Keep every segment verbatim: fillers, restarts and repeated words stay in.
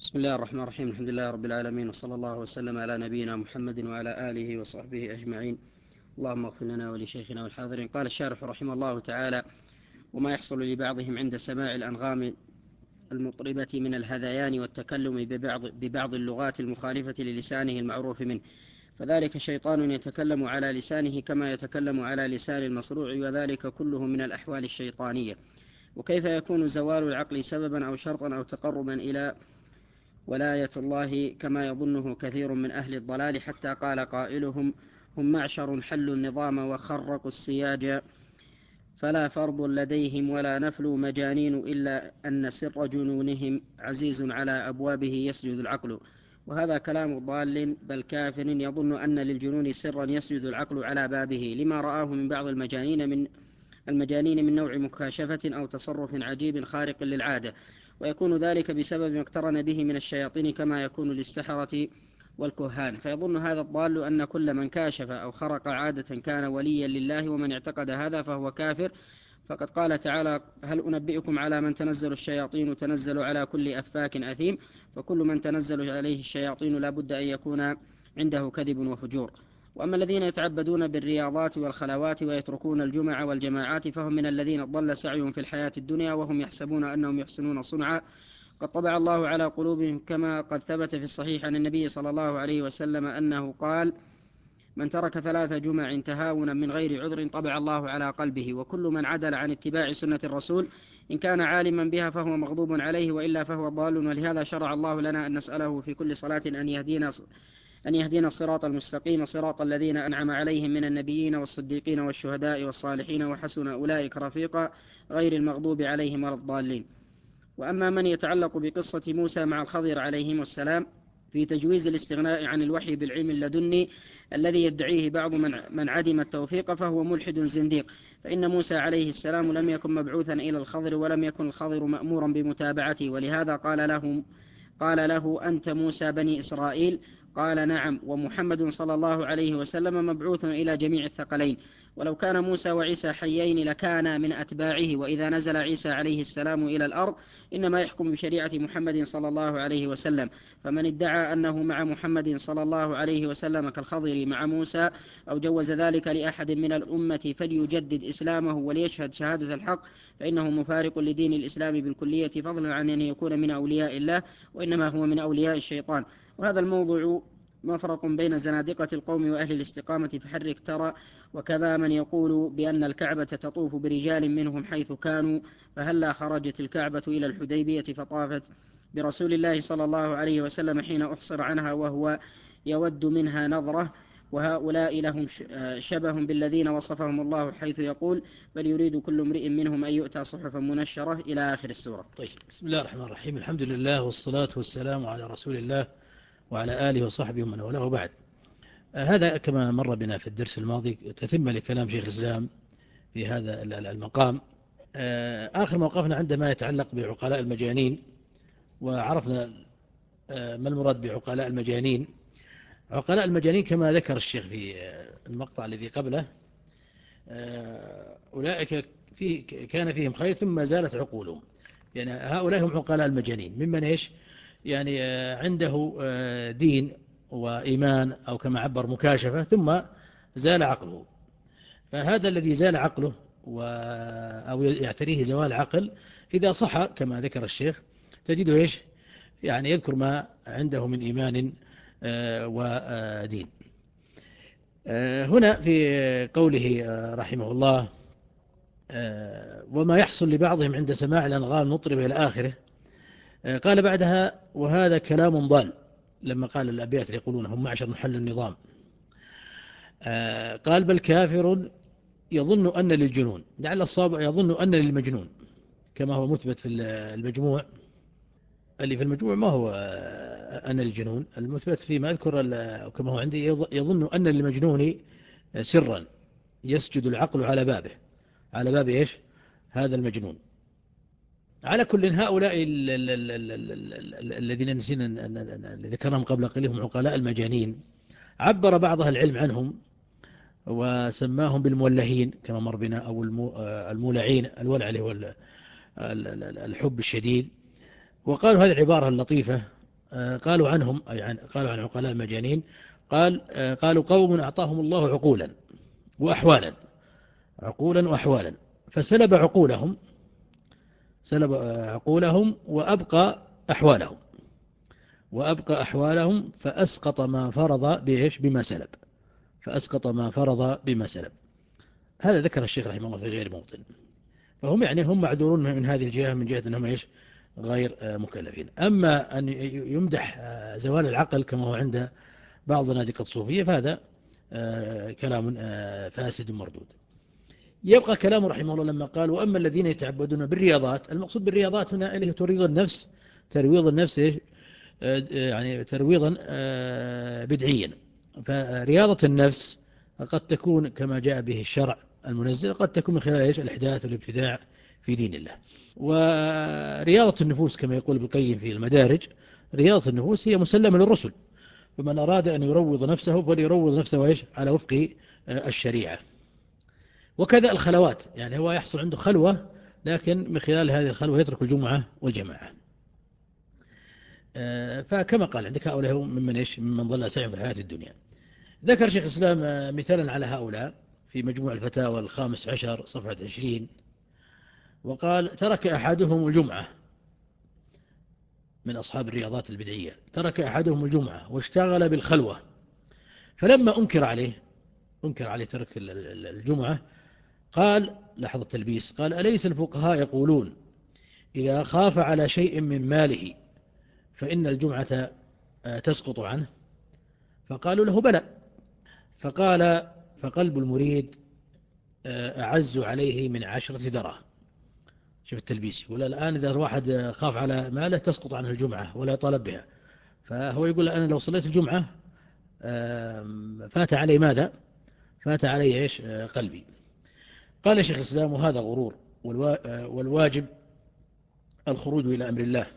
بسم الله الرحمن الرحيم. الحمد لله رب العالمين، وصلى الله وسلم على نبينا محمد وعلى آله وصحبه أجمعين. اللهم اغفر لنا ولشيخنا والحاضرين. قال الشارح رحمه الله تعالى: وما يحصل لبعضهم عند سماع الأنغام المطربة من الهذيان والتكلم ببعض, ببعض اللغات المخالفة للسانه المعروف منه، فذلك شيطان يتكلم على لسانه كما يتكلم على لسان المصروع، وذلك كله من الأحوال الشيطانية. وكيف يكون زوال العقل سببا أو شرطا أو تقربا إلى ولاية الله كما يظنه كثير من أهل الضلال، حتى قال قائلهم: هم معشر حلوا النظام وخرقوا السياج، فلا فرض لديهم ولا نفل مجانين، إلا أن سر جنونهم عزيز على أبوابه يسجد العقل. وهذا كلام ضال بل كافر يظن أن للجنون سرا يسجد العقل على بابه، لما رآه من بعض المجانين من المجانين من نوع مكاشفة أو تصرف عجيب خارق للعادة، ويكون ذلك بسبب ما اقترن به من الشياطين كما يكون للسحرة والكهان. فيظن هذا الضال أن كل من كاشف أو خرق عادة كان وليا لله، ومن اعتقد هذا فهو كافر. فقد قال تعالى: هل أنبئكم على من تنزل الشياطين؟ تنزل على كل أفاك أثيم. فكل من تنزل عليه الشياطين لا بد أن يكون عنده كذب وفجور. وأما الذين يتعبدون بالرياضات والخلوات ويتركون الجمع والجماعات، فهم من الذين ضل سعيهم في الحياة الدنيا وهم يحسبون أنهم يحسنون صنعا، قد طبع الله على قلوبهم، كما قد ثبت في الصحيح عن النبي صلى الله عليه وسلم أنه قال: من ترك ثلاث جمع تهاونا من غير عذر طبع الله على قلبه. وكل من عدل عن اتباع سنة الرسول إن كان عالما بها فهو مغضوب عليه، وإلا فهو ضال. ولهذا شرع الله لنا أن نسأله في كل صلاة أن يهدينا أن يهدينا الصراط المستقيم، صراط الذين أنعم عليهم من النبيين والصديقين والشهداء والصالحين وحسن أولئك رفيقا، غير المغضوب عليهم ولا الضالين. وأما من يتعلق بقصة موسى مع الخضر عليهم السلام في تجويز الاستغناء عن الوحي بالعلم اللدني الذي يدعيه بعض من, من عدم التوفيق، فهو ملحد زنديق. فإن موسى عليه السلام لم يكن مبعوثا إلى الخضر، ولم يكن الخضر مأمورا بمتابعته، ولهذا قال له قال له: أنت موسى بني إسرائيل؟ قال: نعم. ومحمد صلى الله عليه وسلم مبعوث إلى جميع الثقلين. ولو كان موسى وعيسى حيين لكان من أتباعه، وإذا نزل عيسى عليه السلام إلى الأرض إنما يحكم بشريعة محمد صلى الله عليه وسلم. فمن ادعى أنه مع محمد صلى الله عليه وسلم كالخضر مع موسى، أو جوز ذلك لأحد من الأمة، فليجدد إسلامه وليشهد شهادة الحق، فإنه مفارق لدين الإسلام بالكلية، فضلا عن أن يكون من أولياء الله، وإنما هو من أولياء الشيطان. وهذا الموضوع مفرق بين زنادقة القوم وأهل الاستقامة فحرك ترى. وكذا من يقول بأن الكعبة تطوف برجال منهم حيث كانوا، فهلا خرجت الكعبة إلى الحديبية فطافت برسول الله صلى الله عليه وسلم حين أحصر عنها وهو يود منها نظرة. وهؤلاء لهم شبه بالذين وصفهم الله حيث يقول: بل يريد كل امرئ منهم أن يؤتى صحفا منشرة، إلى آخر السورة. طيب، بسم الله الرحمن الرحيم. الحمد لله والصلاة والسلام على رسول الله وعلى آله وصحبه ومن والاه، بعد. هذا كما مر بنا في الدرس الماضي تتم لكلام شيخ الإسلام في هذا المقام. آخر موقفنا عندما يتعلق بعقلاء المجانين، وعرفنا ما المراد بعقلاء المجانين. عقلاء المجانين كما ذكر الشيخ في المقطع الذي قبله، أولئك فيه كان فيهم خير ثم زالت عقولهم. يعني هؤلاء هم عقلاء المجانين، ممن إيش يعني عنده دين وإيمان، أو كما عبر مكاشفة، ثم زال عقله. فهذا الذي زال عقله أو يعتريه زوال عقل، إذا صح كما ذكر الشيخ تجده إيش يعني يذكر ما عنده من إيمان ودين. هنا في قوله رحمه الله: وما يحصل لبعضهم عند سماع الأنغام نطرب إلى آخره، قال بعدها: وهذا كلام ضال. لما قال الأبيات اللي يقولون هم معشر محل النظام، قال: بل كافر يظن أن للجنون، لعل الصواب يظن أن للمجنون، كما هو مثبت في المجموع. اللي في المجموع ما هو أن للجنون، المثبت فيما أذكر كما هو عندي: يظن أن للمجنون سرا يسجد العقل على بابه، على باب إيش هذا المجنون. على كل، هؤلاء الذين نسينا ذكرهم قبل قليل هم عقلاء المجانين. عبر بعض أهل العلم عنهم وسماهم بالمولهين كما مر بنا، أو المولعين، الولع اللي هو الحب الشديد. وقالوا هذه العبارة اللطيفة قالوا عنهم يعني قالوا عن عقلاء المجانين قال قالوا قوم أعطاهم الله عقولا وأحوالا عقولا وأحوالا فسلب عقولهم سلب عقولهم وأبقى أحوالهم وأبقى أحوالهم فأسقط ما فرض بإيش بما سلب فأسقط ما فرض بما سلب. هذا ذكر الشيخ رحمه الله في غير موطن. فهم يعني هم معذورون من هذه الجهة من جهة أنهم إيش غير مكلفين. أما أن يمدح زوال العقل كما هو عند بعض زنادقة الصوفية فهذا كلام فاسد مردود. يبقى كلامه رحمه الله لما قال وأما الذين يتعبدون بالرياضات. المقصود بالرياضات هنا اللي هي تريض النفس ترويض النفس إيش يعني ترويضا بدعيا. فرياضة النفس قد تكون كما جاء به الشرع المنزل قد تكون من خلال إيش الإحداث والابتداع في دين الله. ورياضة النفوس كما يقول ابن القيم في المدارج رياضة النفوس هي مسلمة للرسل فمن أراد أن يروض نفسه فليروض نفسه إيش على وفق الشريعة. وكذا الخلوات يعني هو يحصل عنده خلوة لكن من خلال هذه الخلوة يترك الجمعة والجماعة. فكما قال عندك هؤلاء ممن إيش ممن ضل سعيهم في الحياة الدنيا. ذكر شيخ الإسلام مثالا على هؤلاء في مجموع الفتاوى الخامس عشر صفحة عشرين وقال ترك أحدهم الجمعة من أصحاب الرياضات البدعية ترك أحدهم الجمعة واشتغل بالخلوة فلما أنكر عليه أنكر عليه ترك الجمعة قال لحظة التلبيس قال أليس الفقهاء يقولون إذا خاف على شيء من ماله فإن الجمعة تسقط عنه فقالوا له بلى فقال فقلب المريد أعز عليه من عشرة دراهم. شوف التلبيس يقول الآن إذا الواحد خاف على ماله تسقط عنه الجمعة ولا يطالب بها فهو يقول أنا لو صليت الجمعة فات علي ماذا فات علي إيش قلبي. قال شيخ الإسلام وهذا غرور والواجب الخروج إلى أمر الله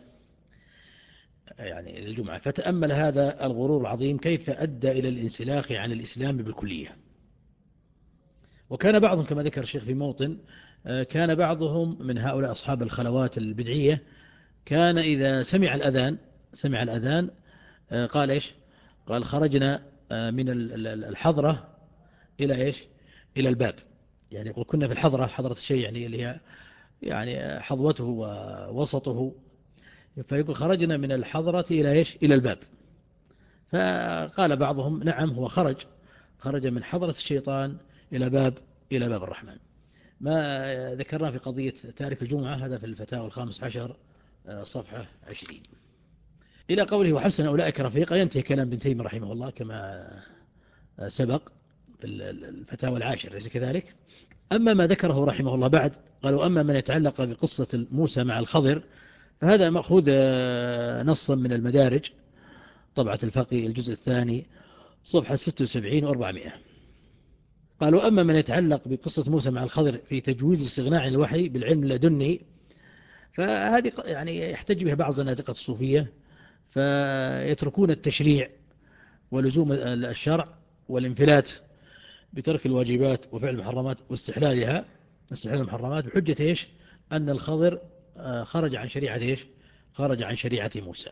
يعني الجمعة. فتأمل هذا الغرور العظيم كيف أدى إلى الانسلاخ عن الإسلام بالكلية. وكان بعضهم كما ذكر الشيخ في موطن كان بعضهم من هؤلاء أصحاب الخلوات البدعية كان إذا سمع الأذان سمع الأذان قال إيش قال خرجنا من الحضرة إلى إيش إلى الباب. يعني يقول كنا في الحضرة حضرة الشيء يعني اللي هي يعني حظوته ووسطه فيقول خرجنا من الحضرة إلى إيش إلى الباب. فقال بعضهم نعم هو خرج خرج من حضرة الشيطان إلى باب إلى باب الرحمن. ما ذكرنا في قضية تارك الجمعة هذا في الفتاوى الخامس عشر صفحة عشرين إلى قوله وحسن أولئك رفيقا ينتهي كلام ابن تيمية رحمه الله كما سبق في الفتاوى العاشر ليس كذلك. أما ما ذكره رحمه الله بعد قالوا أما من يتعلق بقصة موسى مع الخضر فهذا مأخوذ نصا من المدارج طبعة الفقي الجزء الثاني صفحة ستة وسبعين وأربعمائة. قالوا أما من يتعلق بقصة موسى مع الخضر في تجويز الاستغناء عن الوحي بالعلم اللدني فهذه يعني يحتج بها بعض زنادقة الصوفية فيتركون التشريع ولزوم الشرع والانفلات بترك الواجبات وفعل المحرمات واستحلالها استحلال المحرمات بحجة إيش أن الخضر خرج عن شريعة إيش خرج عن شريعة موسى.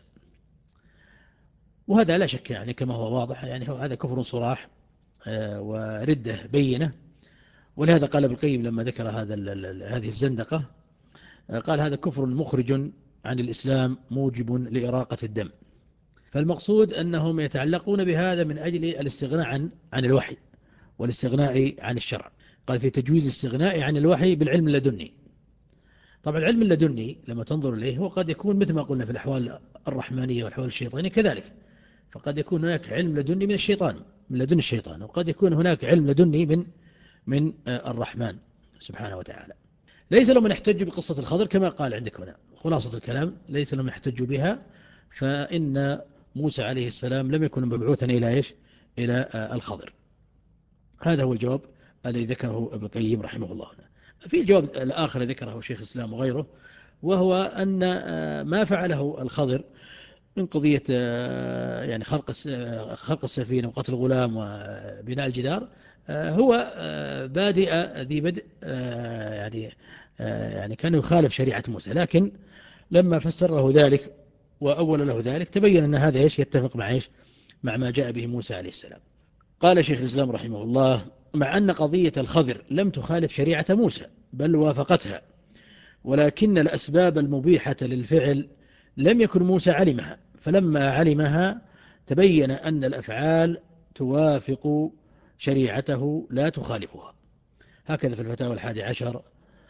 وهذا لا شك يعني كما هو واضح يعني هو هذا كفر صراح وردة بينة. ولهذا قال ابن القيم لما ذكر هذا هذه الزندقة قال هذا كفر مخرج عن الإسلام موجب لإراقة الدم. فالمقصود أنهم يتعلقون بهذا من أجل الاستغناء عن عن الوحي والاستغناء عن الشرع. قال في تجويز الاستغناء عن الوحي بالعلم اللدني. طبعا العلم اللدني لما تنظر إليه هو قد يكون مثل ما قلنا في الأحوال الرحمانية والأحوال الشيطانية كذلك. فقد يكون هناك علم لدني من الشيطان من لدن الشيطان وقد يكون هناك علم لدني من من الرحمن سبحانه وتعالى. ليس لهم من يحتج بقصة الخضر كما قال عندك هنا خلاصة الكلام ليس لهم يحتج بها فإن موسى عليه السلام لم يكن مبعوثا إلى إيش إلى الخضر. هذا هو الجواب الذي ذكره ابن القيم رحمه الله. في الجواب الآخر ذكره شيخ الإسلام وغيره وهو أن ما فعله الخضر من قضية يعني خلق خلق السفينة وقتل الغلام وبناء الجدار هو بادئ ذي بدء يعني يعني كان يخالف شريعة موسى لكن لما فسر له ذلك وأول له ذلك تبين أن هذا إيش يتفق مع إيش مع ما جاء به موسى عليه السلام. قال شيخ الإسلام رحمه الله: مع أن قضية الخضر لم تخالف شريعة موسى بل وافقتها، ولكن الأسباب المبيحة للفعل لم يكن موسى علمها، فلما علمها تبين أن الأفعال توافق شريعته لا تخالفها. هكذا في الفتاوى الحادي عشر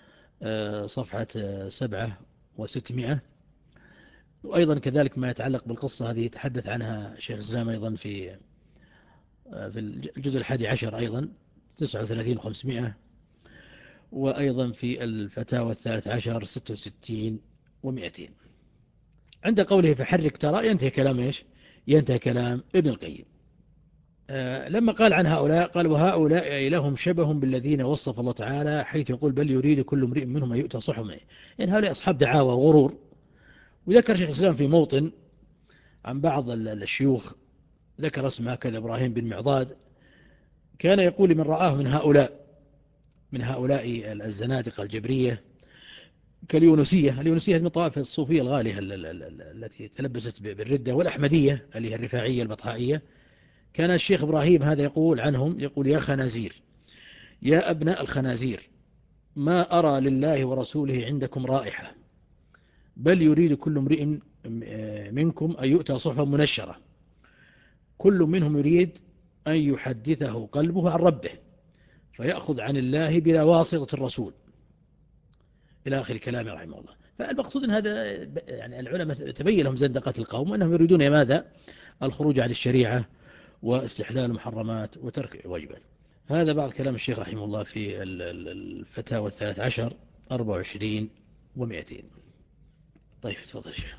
صفحة سبعة وستمائة. وأيضا كذلك ما يتعلق بالقصة هذه يتحدث عنها شيخ الإسلام أيضا في في الجزء الحادي عشر أيضا تسعة وثلاثين وخمسمائة، وأيضا في الفتاوى الثالث عشر ستة وستين ومئتين. عند قوله فحرك ترى ينتهي كلام إيش ينتهي كلام ابن القيم. آه لما قال عن هؤلاء قال: وهؤلاء لهم شبه بالذين وصف الله تعالى حيث يقول: بل يريد كل امرئ منهم أن يؤتى صحفا. يعني هؤلاء أصحاب دعاوى وغرور. وذكر شيخ الإسلام في موطن عن بعض الشيوخ، ذكر اسمه كذا إبراهيم بن معضاد، كان يقول من رآه من هؤلاء من هؤلاء الزنادقة الجبرية كاليونسية. اليونسية من طوائف الصوفية الغالية التي تلبست بالردة، والأحمدية اللي هي الرفاعية البطحائية. كان الشيخ إبراهيم هذا يقول عنهم، يقول: يا خنازير، يا أبناء الخنازير، ما أرى لله ورسوله عندكم رائحة، بل يريد كل امرئ منكم أن يؤتى صحفا منشرة، كل منهم يريد أن يحدثه قلبه عن ربه فيأخذ عن الله بلا واسطة الرسول، إلى آخر كلامه رحمه الله. فالمقصود أن هذا يعني العلماء تبين لهم زندقة القوم وأنهم يريدون ماذا؟ الخروج عن الشريعة واستحلال المحرمات وترك الواجبات. هذا بعض كلام الشيخ رحمه الله في الفتاوى الثالث عشر أربعة وعشرين ومئتين. طيب تفضل شيخ.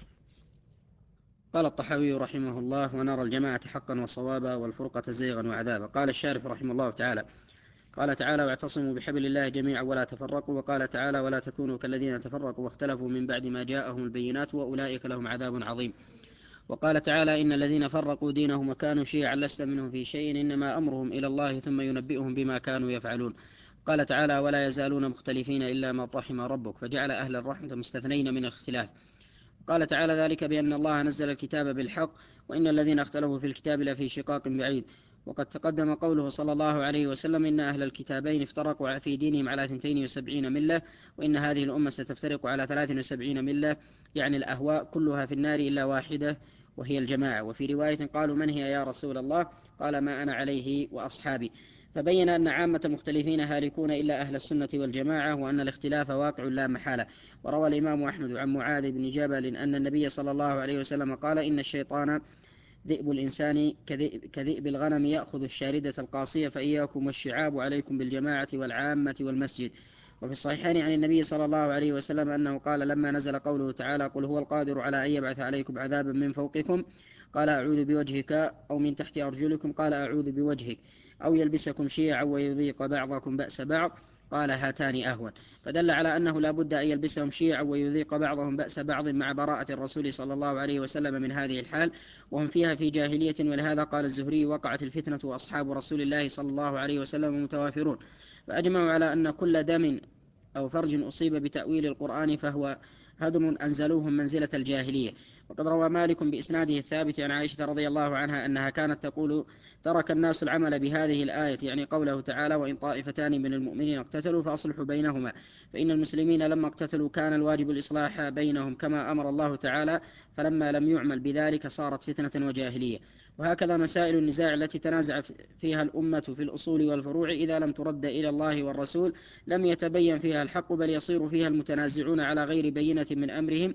قال الطحاوي رحمه الله: ونرى الجماعة حقا وصوابا والفرقة زيغا وعذابا. قال الشارح رحمه الله تعالى: قال تعالى: واعتصموا بحبل الله جميعا ولا تفرقوا. وقال تعالى: ولا تكونوا كالذين تفرقوا واختلفوا من بعد ما جاءهم البينات وأولئك لهم عذاب عظيم. وقال تعالى: إن الذين فرقوا دينهم وكانوا شيعا لست منهم في شيء إنما أمرهم إلى الله ثم ينبئهم بما كانوا يفعلون. قال تعالى: ولا يزالون مختلفين إلا من رحم ربك، فجعل أهل الرحمة مستثنين من الاختلاف. قال تعالى: ذلك بأن الله نزل الكتاب بالحق وإن الذين اختلفوا في الكتاب لفي شقاق بعيد. وقد تقدم قوله صلى الله عليه وسلم: إن أهل الكتابين افترقوا في دينهم على اثنتين وسبعين ملة، وإن هذه الأمة ستفترق على ثلاث وسبعين ملة، يعني الأهواء كلها في النار إلا واحدة وهي الجماعة. وفي رواية قالوا: من هي يا رسول الله؟ قال: ما أنا عليه وأصحابي. فبين أن عامة المختلفين هالكون إلا أهل السنة والجماعة، وأن الاختلاف واقع لا محالة. وروى الإمام أحمد عن معاذ بن جبل أن النبي صلى الله عليه وسلم قال: إن الشيطان ذئب الإنسان كذئب الغنم يأخذ الشاردة القاصية، فإياكم والشعاب عليكم بالجماعة والعامة والمسجد. وفي الصحيحين عن النبي صلى الله عليه وسلم أنه قال لما نزل قوله تعالى: قل هو القادر على أن يبعث عليكم عذابا من فوقكم، قال: أعوذ بوجهك، أو من تحت أرجلكم، قال: أعوذ بوجهك، أو يلبسكم شيعا ويذيق بعضكم بأس بعض، قال: هاتان أهون. فدل على أنه لا بد أن يلبسهم شيعا ويذيق بعضهم بأس بعض، مع براءة الرسول صلى الله عليه وسلم من هذه الحال وهم فيها في جاهلية. ولهذا قال الزهري: وقعت الفتنة وأصحاب رسول الله صلى الله عليه وسلم متوافرون، فأجمعوا على أن كل دم أو فرج أصيب بتأويل القرآن فهو هدم أنزلوهم منزلة الجاهلية. وقد روى مالك بإسناده الثابت عن عائشة رضي الله عنها أنها كانت تقول: ترك الناس العمل بهذه الآية، يعني قوله تعالى: وإن طائفتان من المؤمنين اقتتلوا فأصلحوا بينهما، فإن المسلمين لما اقتتلوا كان الواجب الإصلاح بينهم كما أمر الله تعالى، فلما لم يعمل بذلك صارت فتنة وجاهلية. وهكذا مسائل النزاع التي تنازع فيها الأمة في الأصول والفروع إذا لم ترد إلى الله والرسول لم يتبين فيها الحق، بل يصير فيها المتنازعون على غير بينة من أمرهم،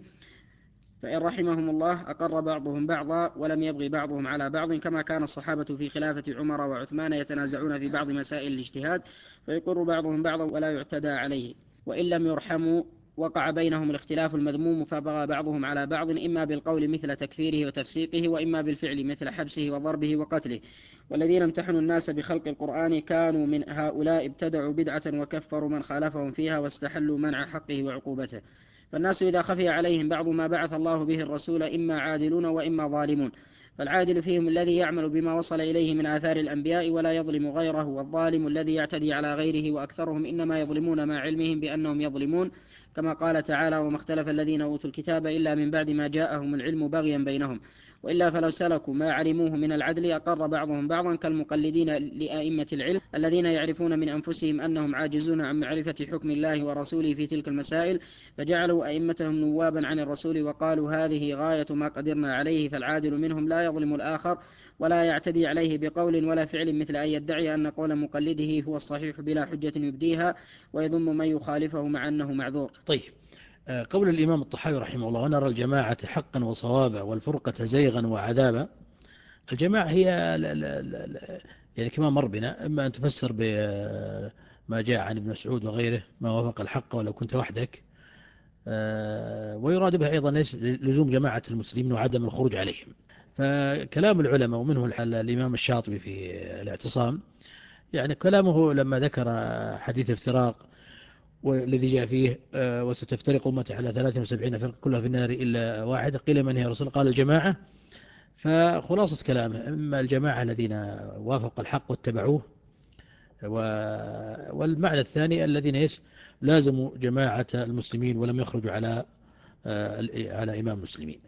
فإن رحمهم الله أقر بعضهم بعضا ولم يبغي بعضهم على بعض، كما كان الصحابة في خلافة عمر وعثمان يتنازعون في بعض مسائل الاجتهاد فيقر بعضهم بعضا ولا يعتدى عليه، وإن لم يرحموا وقع بينهم الاختلاف المذموم فبغى بعضهم على بعض، إما بالقول مثل تكفيره وتفسيقه، وإما بالفعل مثل حبسه وضربه وقتله. والذين امتحنوا الناس بخلق القرآن كانوا من هؤلاء ابتدعوا بدعة وكفروا من خالفهم فيها واستحلوا منع حقه وعقوبته. فالناس إذا خفي عليهم بعض ما بعث الله به الرسول إما عادلون وإما ظالمون، فالعادل فيهم الذي يعمل بما وصل إليه من آثار الأنبياء ولا يظلم غيره، والظالم الذي يعتدي على غيره، وأكثرهم إنما يظلمون مع علمهم بأنهم يظلمون، كما قال تعالى وما اختلف الذين أوتوا الكتاب إلا من بعد ما جاءهم العلم بغيا بينهم وإلا فلو سلكوا ما علموه من العدل أقر بعضهم بعضا كالمقلدين لأئمة العلم الذين يعرفون من أنفسهم أنهم عاجزون عن معرفة حكم الله ورسوله في تلك المسائل فجعلوا أئمتهم نوابا عن الرسول وقالوا هذه غاية ما قدرنا عليه فالعادل منهم لا يظلم الآخر ولا يعتدي عليه بقول ولا فعل مثل أن يدعي أن قول مقلده هو الصحيح بلا حجة يبديها ويضم من يخالفه مع أنه معذور. طيب، قول الإمام الطحاوي رحمه الله ونرى الجماعة حقا وصوابا والفرقة زيغا وعذابا. الجماعة هي لا لا لا لا يعني كما مر بنا، إما أن تفسر بما جاء عن ابن مسعود وغيره ما وافق الحق ولو كنت وحدك، ويراد بها أيضا لزوم جماعة المسلمين وعدم الخروج عليهم. فكلام العلماء ومنه الإمام الشاطبي في الاعتصام، يعني كلامه لما ذكر حديث الافتراق والذي جاء فيه وستفترق أمتي على ثلاث وسبعين فرقة كلها في النار إلا واحدة قيل من هي رسول؟ قال الجماعة. فخلاصة كلامه إما الجماعة الذين وافقوا الحق واتبعوه، والمعنى الثاني الذين لازموا جماعة المسلمين ولم يخرجوا على على إمام المسلمين.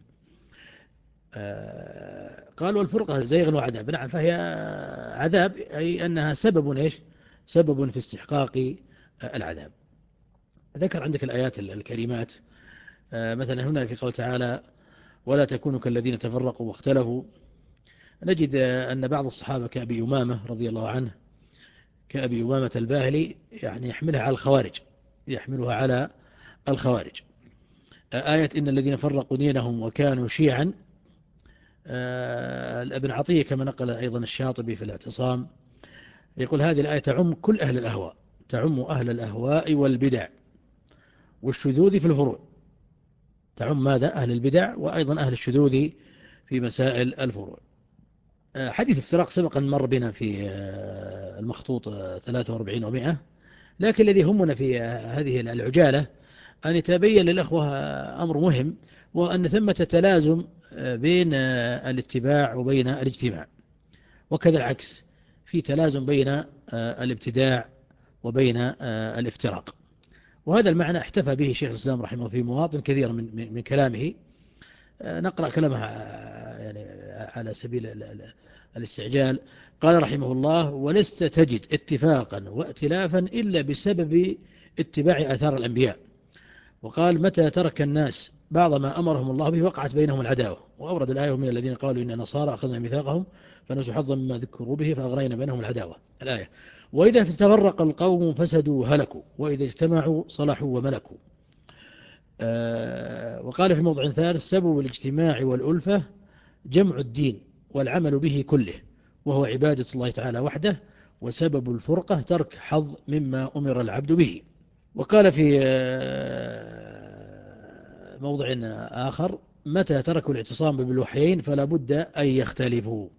قالوا الفرقة زيغ وعذاب، نعم، فهي عذاب أي أنها سبب إيش؟ سبب في استحقاق العذاب. ذكر عندك الآيات الكريمات، مثلا هنا في قول تعالى ولا تكونوا كالذين تفرقوا واختلفوا. نجد أن بعض الصحابة كأبي أمامة رضي الله عنه، كأبي أمامة الباهلي، يعني يحملها على الخوارج، يحملها على الخوارج. آية إن الذين فرقوا دينهم وكانوا شيعا، ابن عطية كما نقل أيضا الشاطبي في الاعتصام يقول هذه الآية تعم كل أهل الأهواء، تعم أهل الأهواء والبدع والشذوذ في الفروع. تعم ماذا؟ أهل البدع وأيضا أهل الشذوذ في مسائل الفروع. حديث افتراق سبقا مر بنا في المخطوط ثلاثة وأربعين ومئة، لكن الذي همنا في هذه العجالة أن يتبين للأخوة أمر مهم، وأن ثمة تلازم بين الاتباع وبين الاجتماع، وكذا العكس، في تلازم بين الابتداع وبين الافتراق. وهذا المعنى احتفى به شيخ الإسلام رحمه الله في مواطن كثيرة من من كلامه. نقرأ كلامها يعني على سبيل الاستعجال. قال رحمه الله ولست تجد اتفاقا وائتلافا إلا بسبب اتباع آثار الأنبياء. وقال متى ترك الناس بعض ما أمرهم الله به وقعت بينهم العداوة. وأورد الآية من الذين قالوا إن نصارى أخذنا ميثاقهم فنسوا حظا مما ذكروا به فأغرينا بينهم العداوة الآية. وإذا تفرق القوم فسدوا هلكوا وإذا اجتمعوا صلحوا وملكوا. آه وقال في موضع ثالث سبب الاجتماع والألفة جمع الدين والعمل به كله وهو عبادة الله تعالى وحده، وسبب الفرقة ترك حظ مما أمر العبد به. وقال في موضع آخر متى تركوا الاعتصام بالوحيين فلا بد أن يختلفوا.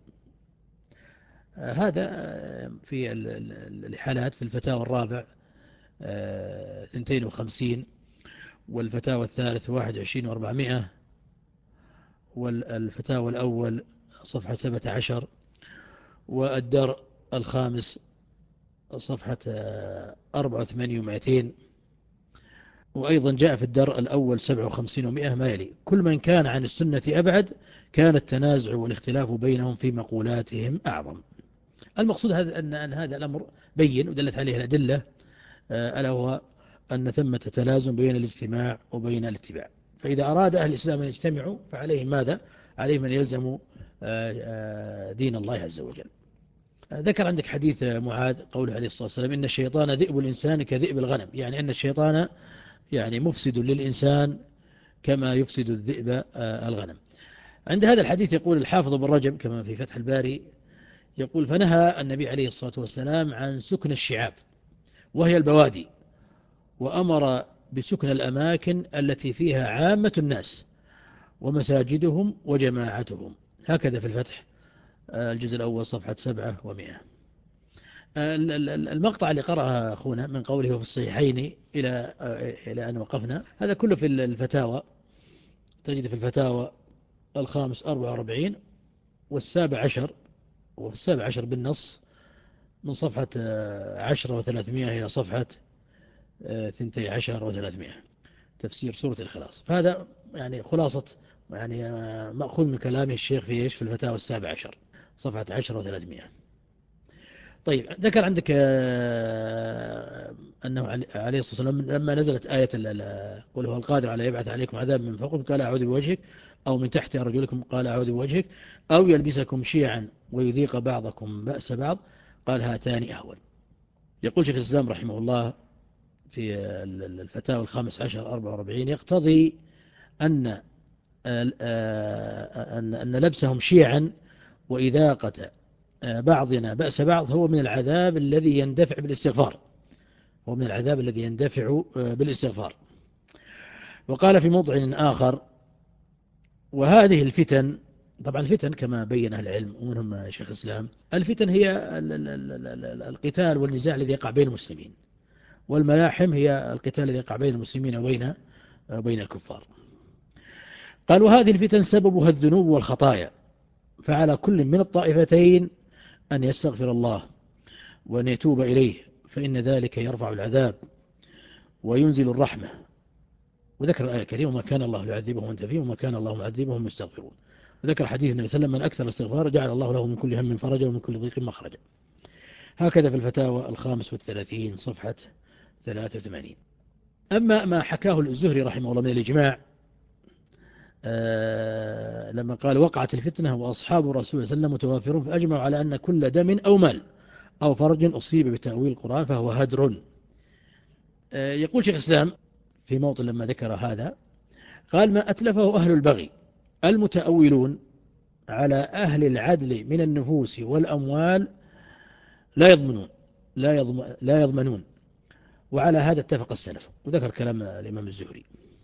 هذا في الحالات في الفتاوى الرابع اثنتين وخمسين والفتاوى الثالث واحد وعشرين وأربعمائة والفتاوى الأول صفحة سبعة عشر والدر الخامس صفحة أربعة وثمانين ومائتين. وأيضا جاء في الدر الأول سبعة وخمسين ومائة ما يلي كل من كان عن السنة أبعد كان التنازع والاختلاف بينهم في مقولاتهم أعظم. المقصود هذا أن, أن هذا الأمر بين ودلت عليه الأدلة، ألا هو أن ثمة تلازم بين الاجتماع وبين الاتباع. فإذا أراد أهل الإسلام أن يجتمعوا فعليهم ماذا؟ عليهم أن يلزموا دين الله عز وجل. ذكر عندك حديث معاذ قوله عليه الصلاة والسلام إن الشيطان ذئب الإنسان كذئب الغنم، يعني أن الشيطان يعني مفسد للإنسان كما يفسد الذئب الغنم. عند هذا الحديث يقول الحافظ ابن رجب كما في فتح الباري يقول فنهى النبي عليه الصلاة والسلام عن سكن الشعاب وهي البوادي، وأمر بسكن الأماكن التي فيها عامة الناس ومساجدهم وجماعتهم. هكذا في الفتح الجزء الأول صفحة سبعة ومئة. المقطع اللي قرأها أخونا من قوله في الصحيحين إلى إلى أن وقفنا هذا كله في الفتاوى، تجد في الفتاوى الخامس أربعة وأربعين والسابع عشر وفي السابع عشر بالنص من صفحة عشرة وثلاثمائة إلى صفحة ثنتي عشر وثلاثمائة. تفسير سورة الإخلاص. فهذا يعني خلاصة يعني مأخوذ من كلامه الشيخ في إيش في الفتاوى السابع عشر صفحة عشرة وثلاثمائة. طيب ذكر عندك أنه عليه الصلاة والسلام لما نزلت آية قل هو القادر على يبعث عليكم عذاب من فوقكم قال أعوذ بوجهك، أو من تحت أرجلكم قال أعوذ بوجهك، أو يلبسكم شيعا ويذيق بعضكم بأس بعض قال هاتان أهون. يقول شيخ الإسلام رحمه الله في الفتاوى الخامس عشر أربعة وأربعين يقتضي أن أن أن لبسهم شيعا وإذاقة بعضنا بأس بعض هو من العذاب الذي يندفع بالاستغفار، هو من العذاب الذي يندفع بالاستغفار. وقال في موضع آخر وهذه الفتن، طبعا الفتن كما بين أهل العلم ومنهم شيخ الإسلام، الفتن هي القتال والنزاع الذي يقع بين المسلمين، والملاحم هي القتال الذي يقع بين المسلمين وبين بين الكفار. قال وهذه الفتن سببها الذنوب والخطايا، فعلى كل من الطائفتين أن يستغفر الله وأن يتوب إليه، فإن ذلك يرفع العذاب وينزل الرحمة. وذكر الآية الكريمة وما كان الله يعذبهم وأنت فيهم وما كان الله معذبهم يستغفرون. وذكر حديث النبي صلى الله عليه وسلم من أكثر الاستغفار جعل الله له من كل هم فرجا ومن كل ضيق مخرجا. هكذا في الفتاوى الخامس والثلاثين صفحة ثلاثة وثمانين. أما ما حكاه الزهري رحمه الله من الإجماع آه لما قال وقعت الفتنة وأصحاب رسول الله صلى الله عليه وسلم متوافرون فأجمعوا على أن كل دم أو مال أو فرج أصيب بتأويل القرآن فهو هدر. آه يقول شيخ الإسلام في موطن لما ذكر هذا قال ما أتلفه أهل البغي المتأولون على أهل العدل من النفوس والأموال لا يضمنون لا, يضم لا يضمنون، وعلى هذا اتفق السلف. وذكر كلام الإمام الزهري.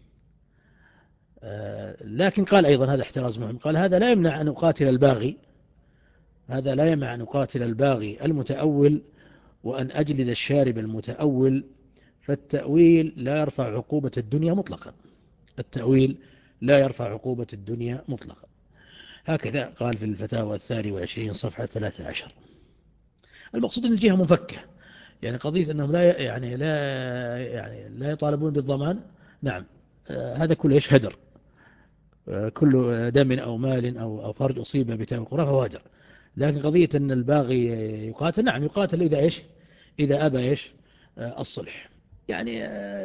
لكن قال أيضا هذا احتراز مهم، قال هذا لا يمنع أن أقاتل الباغي، هذا لا يمنع أن أقاتل الباغي المتأول وأن أجلد الشارب المتأول، فالتأويل لا يرفع عقوبة الدنيا مطلقا، التأويل لا يرفع عقوبة الدنيا مطلقا. هكذا قال في الفتاوى الثانية والعشرين صفحة ثلاثة عشر. المقصود أن الجهة منفكة، يعني قضية أنهم لا يعني لا يعني لا يطالبون بالضمان، نعم هذا كله ايش هدر، كل دم أو مال أو فرج أصيب بتأويل القرآن فهو هدر. لكن قضية أن الباغي يقاتل، نعم يقاتل إذا إيش إذا أبى إيش الصلح. يعني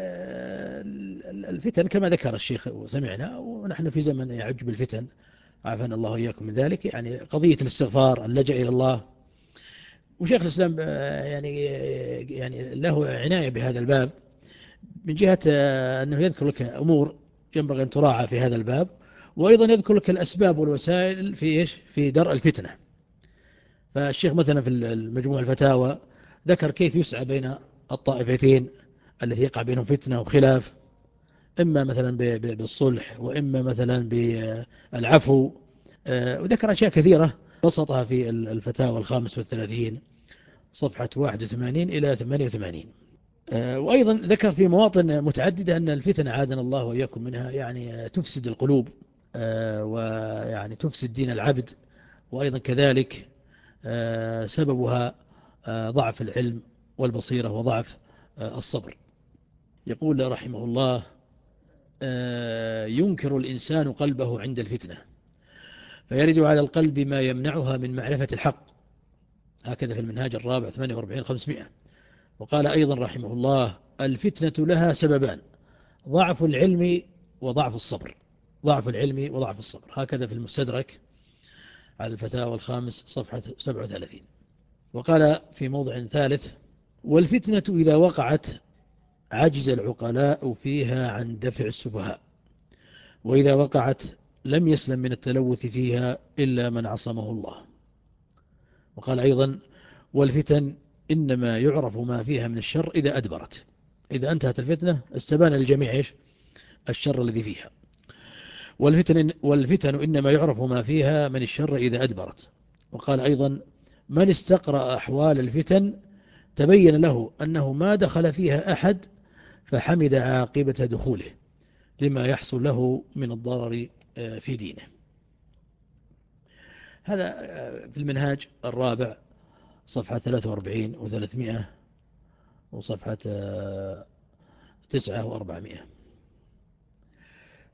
الفتن كما ذكر الشيخ وسمعنا، ونحن في زمن يعج بالفتن عافانا الله وإياكم من ذلك. يعني قضية الاستغفار اللجأ إلى الله، وشيخ الإسلام يعني يعني له عناية بهذا الباب من جهة أنه يذكر لك أمور ينبغي أن تراعى في هذا الباب، وأيضا يذكر لك الأسباب والوسائل في إيش في درء الفتنة. فالشيخ مثلا في المجموع الفتاوى ذكر كيف يسعى بين الطائفتين التي يقع بينهم فتنة وخلاف، إما مثلا بالصلح وإما مثلا بالعفو، وذكر أشياء كثيرة بسطها في الفتاوى الخامس والثلاثين صفحة واحد وثمانين إلى ثمانية وثمانين. وأيضا ذكر في مواطن متعددة أن الفتن عادنا الله وإياكم منها يعني تفسد القلوب ويعني تفسد دين العبد، وأيضا كذلك سببها ضعف العلم والبصيرة وضعف الصبر. يقول رحمه الله ينكر الإنسان قلبه عند الفتنة فيرد على القلب ما يمنعها من معرفة الحق. هكذا في المنهاج الرابع ثمانية وأربعين خمسمائة. وقال أيضا رحمه الله الفتنة لها سببان، ضعف العلم وضعف الصبر، ضعف العلم وضعف الصبر. هكذا في المستدرك على الفتاوى الخامس صفحة سبعة وثلاثين. وقال في موضع ثالث والفتنة إذا وقعت عجز العقلاء فيها عن دفع السفهاء، وإذا وقعت لم يسلم من التلوث فيها إلا من عصمه الله. وقال أيضا والفتن إنما يعرف ما فيها من الشر إذا أدبرت، إذا انتهت الفتنة استبان للجميع إيش الشر الذي فيها. والفتن, والفتن إنما يعرف ما فيها من الشر إذا أدبرت. وقال أيضا من استقرأ أحوال الفتن تبين له أنه ما دخل فيها أحد فحمد عاقبة دخوله لما يحصل له من الضرر في دينه. هذا في المنهاج الرابع صفحة ثلاثة وأربعين وثلاثمائة وصفحة تسعة وأربعمائة.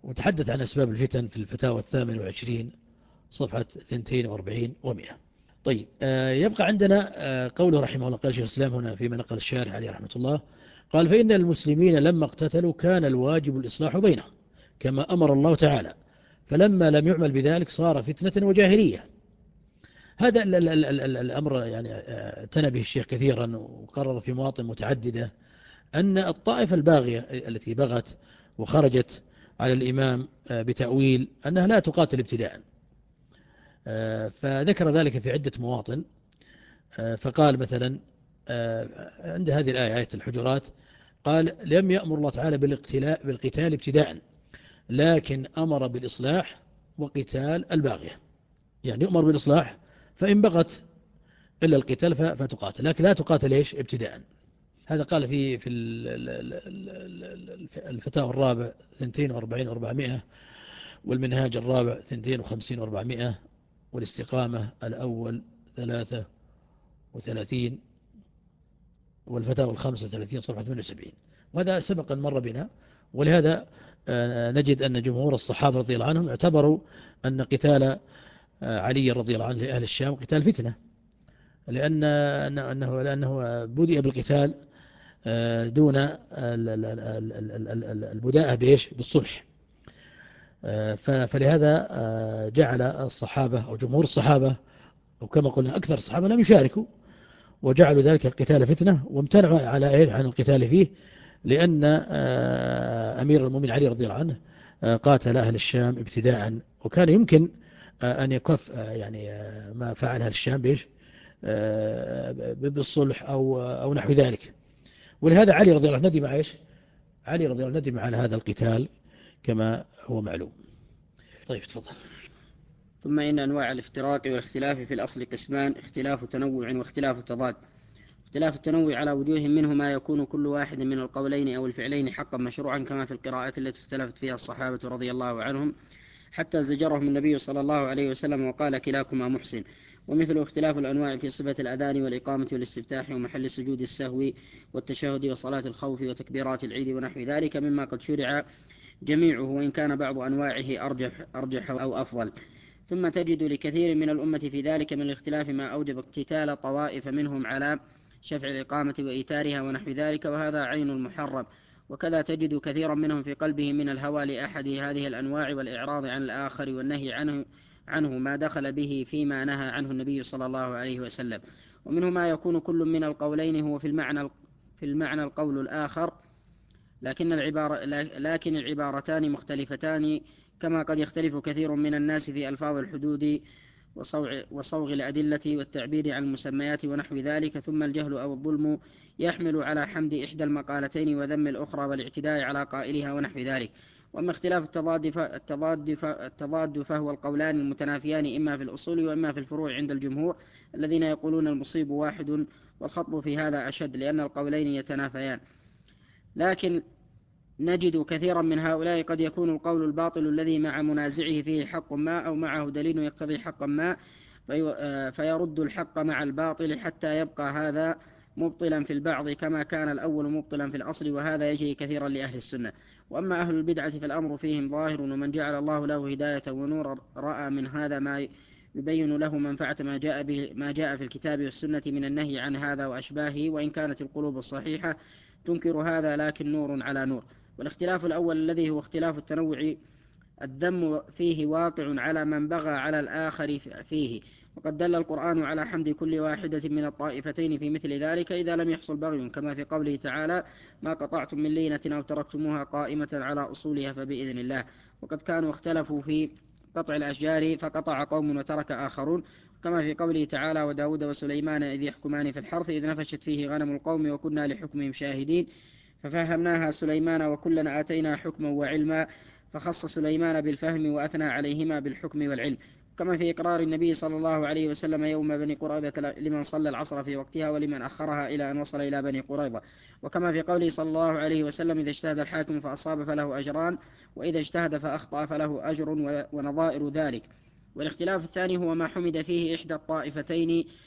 وتحدث عن أسباب الفتن في الفتاوى الثامن والعشرين صفحة اثنتين وأربعين ومئة. طيب يبقى عندنا قوله رحمه الله، قال شيخ الإسلام هنا فيما نقل الشارح عليه رحمة الله، قال فإن المسلمين لما اقتتلوا كان الواجب الإصلاح بينهم كما أمر الله تعالى، فلما لم يعمل بذلك صار فتنة وجاهلية. هذا ال ال ال ال الأمر يعني اعتنى به الشيخ كثيرا وقرر في مواطن متعددة أن الطائفة الباغية التي بغت وخرجت على الإمام بتأويل أنها لا تقاتل ابتداء، فذكر ذلك في عدة مواطن. فقال مثلا عند هذه الآية آية الحجرات، قال لم يأمر الله تعالى بالقتال ابتداء، لكن أمر بالإصلاح وقتال الباغية. يعني يؤمر بالإصلاح، فإن بغت إلا القتال فتقاتل، لكن لا تقاتل إيش ابتداء. هذا قال في في الفتاوى الرابع اثنتين وأربعين وأربعمائة، والمنهاج الرابع اثنتين وخمسين وأربعمائة، والاستقامة الأول ثلاثة وثلاثين، والفتاوى الخمسة وثلاثين صفحة ثمانية وسبعين. وهذا سبقا مر بنا. ولهذا نجد أن جمهور الصحابة رضي الله عنهم اعتبروا أن قتال علي رضي الله عنه لأهل الشام قتال فتنة، لأن أنه لأنه بدأ بالقتال دون البداءة بإيش؟ بالصلح. فلهذا جعل الصحابة أو جمهور الصحابة، وكما قلنا أكثر الصحابة لم يشاركوا، وجعلوا ذلك القتال فتنة، وامتنعوا على إيه عن القتال فيه، لأن أمير المؤمنين علي رضي الله عنه قاتل أهل الشام ابتداء، وكان يمكن أن يكف يعني ما فعل أهل الشام بإيش؟ بالصلح أو أو نحو ذلك. ولهذا علي رضي الله عنه ندم على إيش؟ علي رضي الله عنه ندم على هذا القتال كما هو معلوم. طيب تفضل. ثم إن أنواع الافتراق والاختلاف في الأصل قسمان: اختلاف تنوع واختلاف تضاد. اختلاف التنوع على وجوه منه ما يكون كل واحد من القولين أو الفعلين حقا مشروعا، كما في القراءات التي اختلفت فيها الصحابة رضي الله عنهم حتى زجرهم النبي صلى الله عليه وسلم وقال كلاكما محسن. ومثل اختلاف الأنواع في صفة الأذان والإقامة والاستفتاح ومحل سجود السهو والتشهد وصلاة الخوف وتكبيرات العيد ونحو ذلك مما قد شرع جميعه، وإن كان بعض أنواعه أرجح, أرجح أو أفضل. ثم تجد لكثير من الأمة في ذلك من الاختلاف ما أوجب اقتتال طوائف منهم على شفع الإقامة وإيتارها ونحو ذلك، وهذا عين المحرم. وكذا تجد كثيرا منهم في قلبه من الهوى لأحد هذه الأنواع والإعراض عن الآخر والنهي عنه, عنه ما دخل به فيما نهى عنه النبي صلى الله عليه وسلم. ومنه ما يكون كل من القولين هو في المعنى, في المعنى القول الآخر، لكن, العبارة لكن العبارتان مختلفتان، كما قد يختلف كثير من الناس في ألفاظ الحدود وصوغ الأدلة والتعبير عن المسميات ونحو ذلك. ثم الجهل أو الظلم يحمل على حمد إحدى المقالتين وذم الأخرى والاعتداء على قائلها ونحو ذلك. وأما اختلاف التضاد, التضاد, التضاد فهو القولان المتنافيان إما في الأصول وإما في الفروع عند الجمهور الذين يقولون المصيب واحد، والخطب في هذا أشد لأن القولين يتنافيان. لكن نجد كثيرا من هؤلاء قد يكون القول الباطل الذي مع منازعه فيه حق ما أو معه دليل يقتضي حقا ما فيرد الحق مع الباطل حتى يبقى هذا مبطلا في البعض كما كان الأول مبطلا في الأصل، وهذا يجري كثيرا لأهل السنة. وأما أهل البدعة فالأمر فيهم ظاهر، ومن جعل الله له هداية ونور رأى من هذا ما يبين له منفعة ما جاء, به ما جاء في الكتاب والسنة من النهي عن هذا وأشباهه، وإن كانت القلوب الصحيحة تنكر هذا، لكن نور على نور. والاختلاف الأول الذي هو اختلاف التنوع الذم فيه واقع على من بغى على الآخر فيه، وقد دل القرآن على حمد كل واحدة من الطائفتين في مثل ذلك إذا لم يحصل بغي، كما في قوله تعالى: ما قطعتم من لينة أو تركتموها قائمة على أصولها فبإذن الله. وقد كانوا اختلفوا في قطع الأشجار فقطع قوم وترك آخرون، كما في قوله تعالى: وداود وسليمان إذ يحكمان في الحرث إذ نفشت فيه غنم القوم وكنا لحكمهم شاهدين ففهمناها سليمان وكلا آتينا حكما وعلما، فخص سليمان بالفهم وأثنى عليهما بالحكم والعلم. كما في إقرار النبي صلى الله عليه وسلم يوم بني قريظة لمن صلى العصر في وقتها ولمن أخرها إلى أن وصل إلى بني قريظة. وكما في قوله صلى الله عليه وسلم: إذا اجتهد الحاكم فأصاب فله أجران، وإذا اجتهد فأخطأ فله أجر ونظائر ذلك. والاختلاف الثاني هو ما حمد فيه إحدى الطائفتين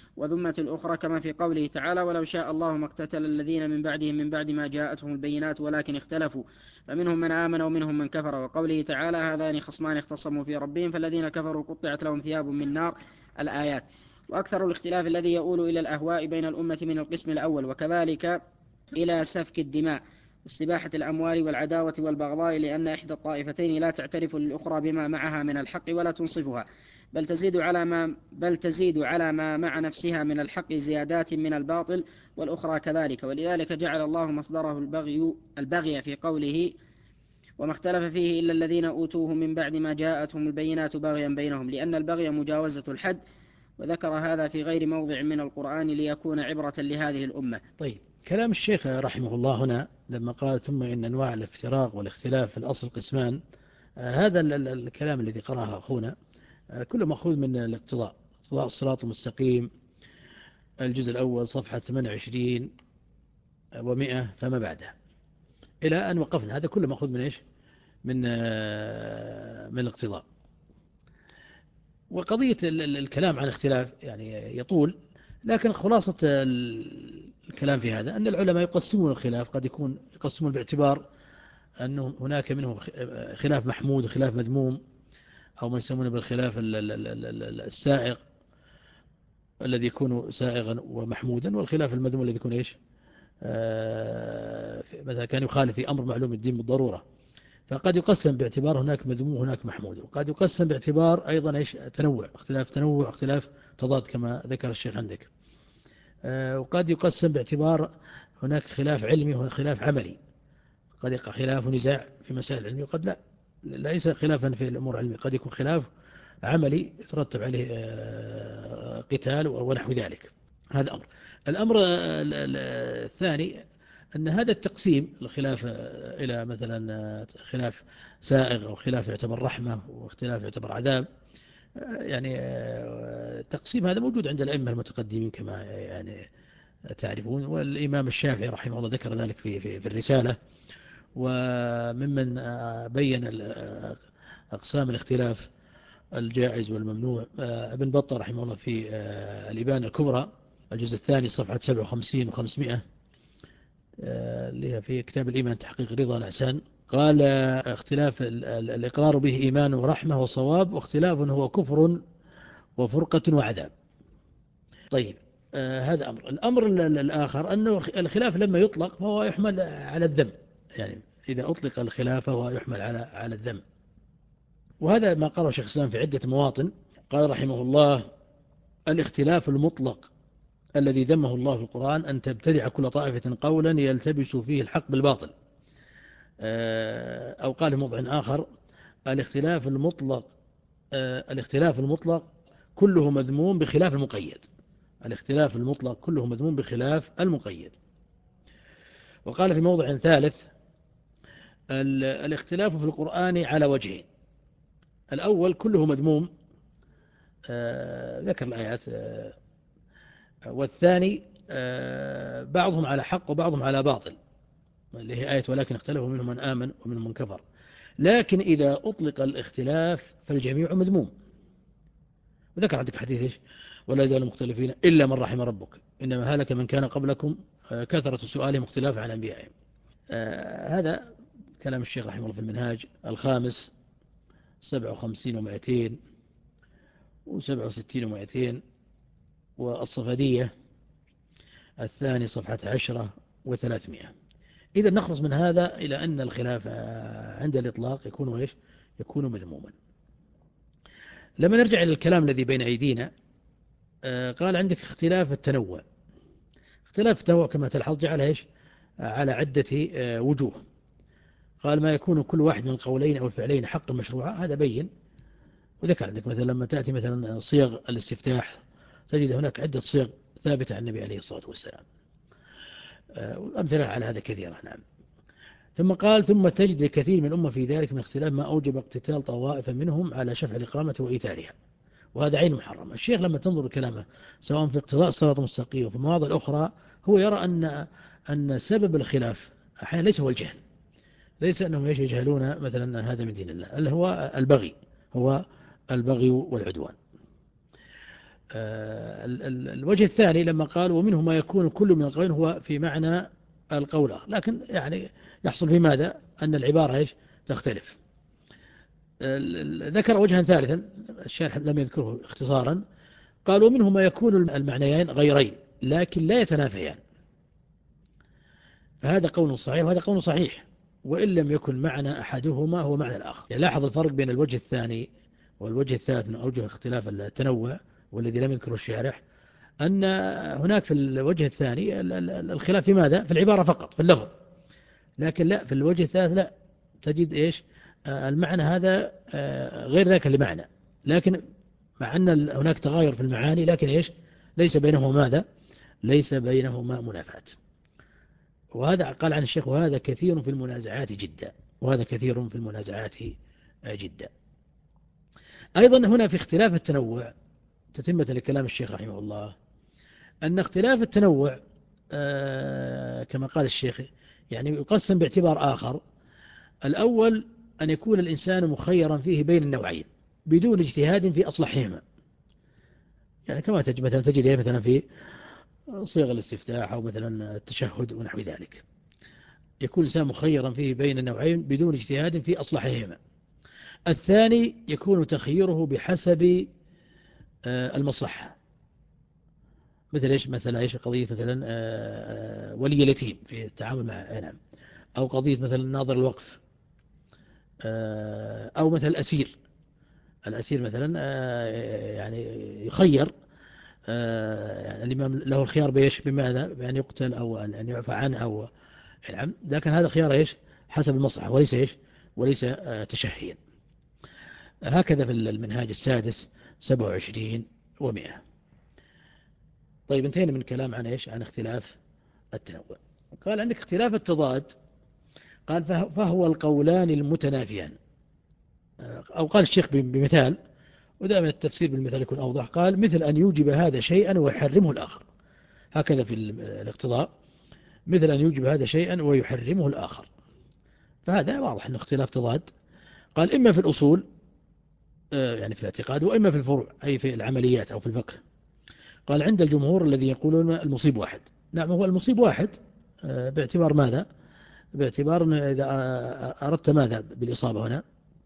وذمة الأخرى، كما في قوله تعالى: ولو شاء الله ما اقتتل الذين من بعدهم من بعد ما جاءتهم البينات ولكن اختلفوا فمنهم من آمن ومنهم من كفر. وقوله تعالى: هذان خصمان اختصموا في ربهم فالذين كفروا قطعت لهم ثياب من نار، الآيات. وأكثر الاختلاف الذي يؤول إلى الأهواء بين الأمة من القسم الأول، وكذلك إلى سفك الدماء واستباحة الأموال والعداوة والبغضاء، لأن إحدى الطائفتين لا تعترف للأخرى بما معها من الحق ولا تنصفها، بل تزيد على ما بل تزيد على ما مع نفسها من الحق زيادات من الباطل، والأخرى كذلك. ولذلك جعل الله مصدره البغي, البغي في قوله: وما اختلف فيه إلا الذين أوتوه من بعد ما جاءتهم البينات بغيا بينهم، لأن البغي مجاوزة الحد، وذكر هذا في غير موضع من القرآن ليكون عبرة لهذه الأمة. طيب، كلام الشيخ رحمه الله هنا لما قال: ثم إن أنواع الافتراق والاختلاف في الأصل قسمان، آه هذا الكلام الذي قرأه أخونا آه كله مأخوذ من الاقتضاء، اقتضاء الصراط المستقيم، الجزء الأول صفحة ثمانية وعشرين ومئة فما بعدها إلى أن وقفنا. هذا كله مأخوذ من إيش؟ من آه من الاقتضاء. وقضية الكلام عن الاختلاف يعني يطول، لكن خلاصة الكلام في هذا أن العلماء يقسمون الخلاف، قد يكون يقسمون باعتبار أنه هناك منه خلاف محمود وخلاف مذموم، أو ما يسمونه بالخلاف السائغ الذي يكون سائغا ومحمودا، والخلاف المذموم الذي يكون إيش؟ مثلا كان يخالف في أمر معلوم الدين بالضرورة، فقد يقسم باعتبار هناك مذموم وهناك محمود، وقد يقسم باعتبار أيضا إيش؟ تنوع، اختلاف تنوع، اختلاف تضاد كما ذكر الشيخ عندك. وقد يقسم باعتبار هناك خلاف علمي وهناك خلاف عملي، قد يقع خلاف ونزاع في مسائل علمية، وقد لا ليس خلافا في الأمور العلمية، قد يكون خلاف عملي يترتب عليه قتال ونحو ذلك. هذا أمر. الأمر الثاني أن هذا التقسيم الخلاف إلى مثلا خلاف سائغ أو خلاف يعتبر رحمة واختلاف يعتبر عذاب، يعني التقسيم هذا موجود عند الأئمة المتقدمين كما يعني تعرفون، والإمام الشافعي رحمه الله ذكر ذلك في في, في الرسالة. وممن بين أقسام الاختلاف الجائز والممنوع ابن بطة رحمه الله في الإبانة الكبرى الجزء الثاني صفحة سبعة وخمسين وخمسمائة، اللي هي في كتاب الإيمان تحقيق رضا الأحسان، قال: اختلاف الإقرار به إيمان ورحمة وصواب، واختلاف هو كفر وفرقة وعذاب. طيب، آه هذا أمر. الأمر الآخر أنه الخلاف لما يطلق فهو يحمل على الذم، يعني إذا أطلق الخلاف فهو يحمل على على الذم. وهذا ما قاله شيخ الإسلام في عدة مواطن. قال رحمه الله: الاختلاف المطلق الذي ذمه الله في القرآن أن تبتدع كل طائفة قولا يلتبس فيه الحق بالباطل. أو قال في موضع آخر: الاختلاف المطلق الاختلاف المطلق كله مذموم بخلاف المقيد. الاختلاف المطلق كله مذموم بخلاف المقيد. وقال في موضع ثالث: الاختلاف في القرآن على وجهين: الأول كله مذموم، ذكر الآيات، والثاني بعضهم على حق وبعضهم على باطل، اللي هي آية ولكن اختلفوا منهم من آمن ومنهم من كفر. لكن إذا أطلق الاختلاف فالجميع مذموم. وذكر عندك حديث إيش؟ ولا يزال مختلفين إلا من رحم ربك إنما هلك من كان قبلكم كثرة سؤالهم اختلاف عن أنبيائهم. آه هذا كلام الشيخ رحمه الله في المنهاج الخامس سبعة وخمسين ومائتين وسبعة وستين ومائتين، والصفدية الثاني صفحة عشرة وثلاثمائة. إذا نخلص من هذا إلى أن الخلاف عند الإطلاق يكون إيش؟ يكون مذموما. لما نرجع إلى الكلام الذي بين أيدينا، قال عندك اختلاف التنوع. اختلاف التنوع كما تلحظ جعل إيش؟ على عدة وجوه. قال: ما يكون كل واحد من القولين أو الفعلين حقا مشروعا، هذا بين. وذكر عندك مثلا لما تأتي مثلا صيغ الاستفتاح تجد هناك عدة صيغ ثابتة عن النبي عليه الصلاة والسلام، أمثلة على هذا كثيرة. نعم. ثم قال: ثم تجد كثير من الأمة في ذلك من اختلاف ما أوجب اقتتال طوائف منهم على شفع الإقامة وإيثارها، وهذا عين محرم. الشيخ لما تنظر كلامه سواء في اقتضاء الصراط المستقيم وفي المواضع الأخرى، هو يرى أن أن سبب الخلاف أحيانا ليس هو الجهل، ليس أنهم يجهلون مثلا أن هذا من دين الله، اللي هو البغي، هو البغي والعدوان. الوجه الثاني لما قال ومنه ما يكون كل من القولين هو في معنى القول، لكن يعني يحصل في ماذا أن العبارة إيش تختلف. ذكر وجها ثالثا الشارح لم يذكره اختصارا، قال ومنه ما يكون المعنيين غيرين لكن لا يتنافيان، فهذا قول صحيح وهذا قول صحيح، وإن لم يكن معنى أحدهما هو معنى الآخر. يعني لاحظ الفرق بين الوجه الثاني والوجه الثالث من أوجه اختلاف التنوع والذي لم يذكره الشارح، أن هناك في الوجه الثاني الخلاف في ماذا؟ في العبارة فقط، في اللفظ. لكن لا، في الوجه الثالث لا، تجد إيش المعنى هذا غير ذاك المعنى، لكن مع أن هناك تغاير في المعاني، لكن إيش ليس بينهما ماذا؟ ليس بينهما منافاة. وهذا قال عن الشيخ وهذا كثير في المنازعات جدا، وهذا كثير في المنازعات جدا. أيضا هنا في اختلاف التنوع تتمة لكلام الشيخ رحمه الله، أن اختلاف التنوع آه كما قال الشيخ يعني يقسم باعتبار آخر. الأول أن يكون الإنسان مخيرا فيه بين النوعين بدون اجتهاد في أصلحهما، يعني كما تجد مثلا تجد مثلا في صيغ الاستفتاح أو مثلا التشهد ونحو ذلك، يكون الإنسان مخيرا فيه بين النوعين بدون اجتهاد في أصلحهما. الثاني يكون تخييره بحسب المصلحة، مثل إيش مثلا إيش قضية مثلا ولي اليتيم في التعامل مع نعم، أو قضية مثلا ناظر الوقف، أو مثل الأسير. الأسير مثلا يعني يخير، يعني الإمام له الخيار بإيش بماذا؟ بأن يقتل أو أن يعفى عنه أو نعم، لكن هذا خيار إيش حسب المصلحة وليس إيش وليس تشهيا. هكذا في المنهاج السادس سبعة وعشرين ومئة. طيب انتهينا من كلام عن إيش عن اختلاف التنوع. قال عندك اختلاف التضاد، قال فهو القولان المتنافيان، أو قال الشيخ بمثال، ودائما التفسير بالمثال يكون أوضح، قال مثل أن يوجب هذا شيئا ويحرمه الآخر، هكذا في الاقتضاء مثل أن يوجب هذا شيئا ويحرمه الآخر. فهذا واضح أنه اختلاف تضاد. قال إما في الأصول يعني في الاعتقاد، وإما في الفروع أي في العمليات أو في الفقه. قال عند الجمهور الذي يقولون المصيب واحد. نعم هو المصيب واحد باعتبار ماذا؟ باعتبار إذا أردت ماذا بالإصابة هنا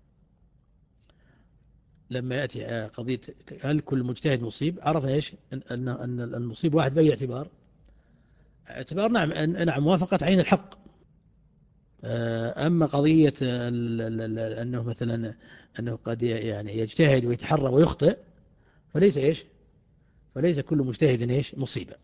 لما يأتي قضية هل كل مجتهد مصيب، عرف إيش أن أن المصيب واحد بأي اعتبار؟ اعتبار نعم نعم موافقة عين الحق. أما قضية أنه مثلا أنه قد يعني يجتهد ويتحرى ويخطئ فليس إيش فليس كل مجتهد إيش مصيبة.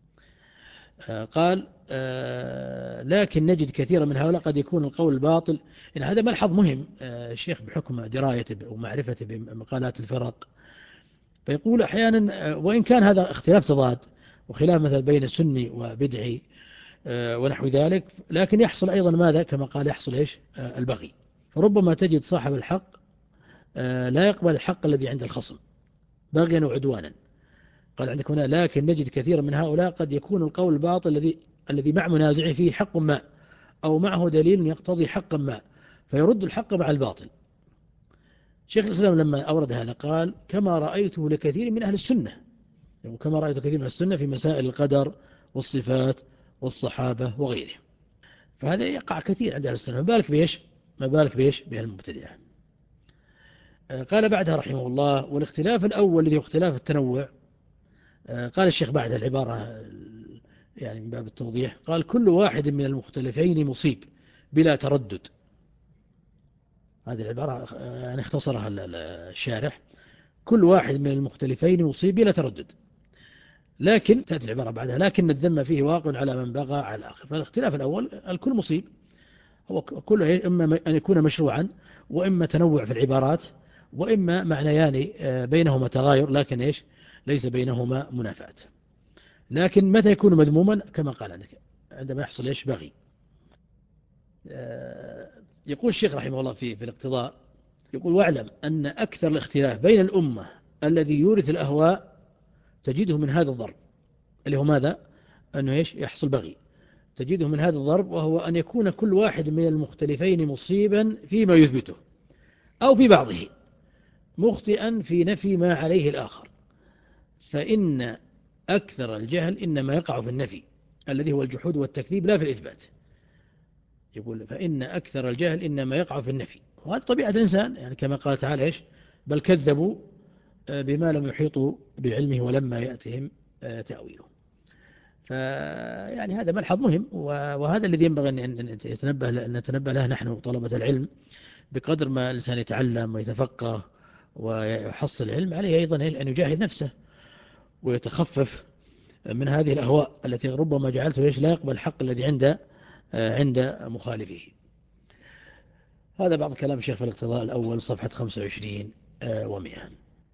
قال لكن نجد كثيرا من هؤلاء قد يكون القول الباطل. إن هذا ملحظ مهم الشيخ بحكم درايته ومعرفته بمقالات الفرق، فيقول أحيانا وإن كان هذا اختلاف تضاد وخلاف مثلا بين سني وبدعي ونحو ذلك، لكن يحصل أيضا ماذا كما قال يحصل إيش البغي. فربما تجد صاحب الحق لا يقبل الحق الذي عند الخصم بغيا وعدوانا. قال عندك هنا لكن نجد كثيرا من هؤلاء قد يكون القول الباطل الذي الذي مع منازعه فيه حق ما أو معه دليل يقتضي حقا ما، فيرد الحق مع الباطل. شيخ الإسلام لما أورد هذا قال كما رأيته لكثير من أهل السنة، وكما رأيت كثير من السنة في مسائل القدر والصفات والصحابة وغيره. فهذا يقع كثير عند أهل السنة، ما بالك بيش ما بالك بيش بهالمبتدعة. قال بعدها رحمه الله والاختلاف الأول الذي هو اختلاف التنوع، قال الشيخ بعد العبارة يعني من باب التوضيح، قال كل واحد من المختلفين مصيب بلا تردد. هذه العبارة يعني اختصرها الشارح، كل واحد من المختلفين مصيب بلا تردد، لكن تأتي العبارة بعدها لكن الذم فيه واقع على من بغى على الآخر. فالاختلاف الأول الكل مصيب، هو كله إما أن يكون مشروعا، وإما تنوع في العبارات، وإما معنيان بينهما تغاير لكن إيش ليس بينهما منافاة. لكن متى يكون مذموما كما قال عندك عندما يحصل إيش بغي. يقول الشيخ رحمه الله في في الاقتضاء، يقول واعلم أن أكثر الاختلاف بين الأمة الذي يورث الأهواء تجده من هذا الضرب اللي هو ماذا؟ أنه إيش يحصل بغي، تجده من هذا الضرب، وهو أن يكون كل واحد من المختلفين مصيبا فيما يثبته أو في بعضه، مخطئا في نفي ما عليه الآخر. فإن أكثر الجهل إنما يقع في النفي الذي هو الجحود والتكذيب لا في الإثبات. يقول فإن أكثر الجهل إنما يقع في النفي، وهذا طبيعة الإنسان، يعني كما قال تعالى إيش؟ بل كذبوا بما لم يحيطوا بعلمه ولما يأتهم تأويله. فيعني هذا ملحظ مهم، وهذا الذي ينبغي أن نتنبه نتنبه له نحن طلبة العلم. بقدر ما الإنسان يتعلم ويتفقه ويحصل علم، عليه أيضا أن يجاهد نفسه ويتخفف من هذه الأهواء التي ربما جعلته لا يقبل الحق الذي عند عند مخالفه. هذا بعض كلام الشيخ في الاقتضاء الأول صفحة خمسة وعشرين ومئة.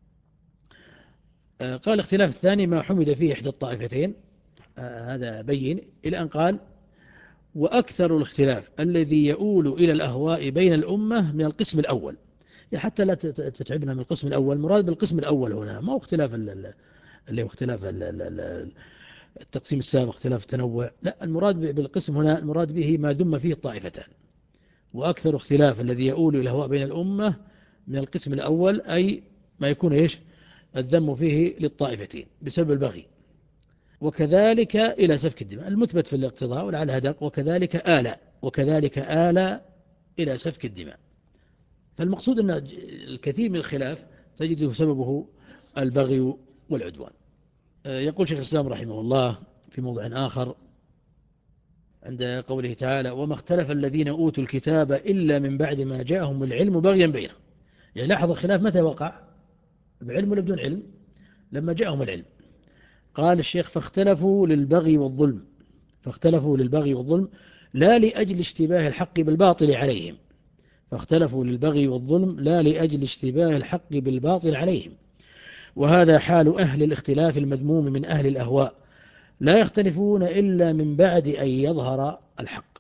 قال الاختلاف الثاني ما حمد فيه إحدى الطائفتين، هذا بين إلى أن قال وأكثر الاختلاف الذي يؤول إلى الأهواء بين الأمة من القسم الأول. يعني حتى لا تتعبنا من القسم الأول، مراد بالقسم الأول هنا ما هو اختلاف اللي هو اختلاف التقسيم السابق اختلاف التنوع، لا، المراد بالقسم هنا المراد به ما دم فيه الطائفتان. وأكثر اختلاف الذي يؤول إلى الهواء بين الأمة من القسم الأول، أي ما يكون إيش الذم فيه للطائفتين بسبب البغي، وكذلك إلى سفك الدماء المثبت في الاقتضاء ولعل هدق، وكذلك آل وكذلك آل إلى سفك الدماء. فالمقصود أن الكثير من الخلاف تجد سببه البغي والعدوان. يقول شيخ الإسلام رحمه الله في موضع آخر عند قوله تعالى وما اختلف الذين أوتوا الكتاب إلا من بعد ما جاءهم العلم بغيا بينهم. يعني لاحظ الخلاف متى وقع؟ بعلم ولا بدون علم؟ لما جاءهم العلم. قال الشيخ فاختلفوا للبغي والظلم فاختلفوا للبغي والظلم لا لأجل اشتباه الحق بالباطل عليهم فاختلفوا للبغي والظلم لا لأجل اشتباه الحق بالباطل عليهم. وهذا حال أهل الاختلاف المذموم من أهل الأهواء، لا يختلفون إلا من بعد أن يظهر الحق.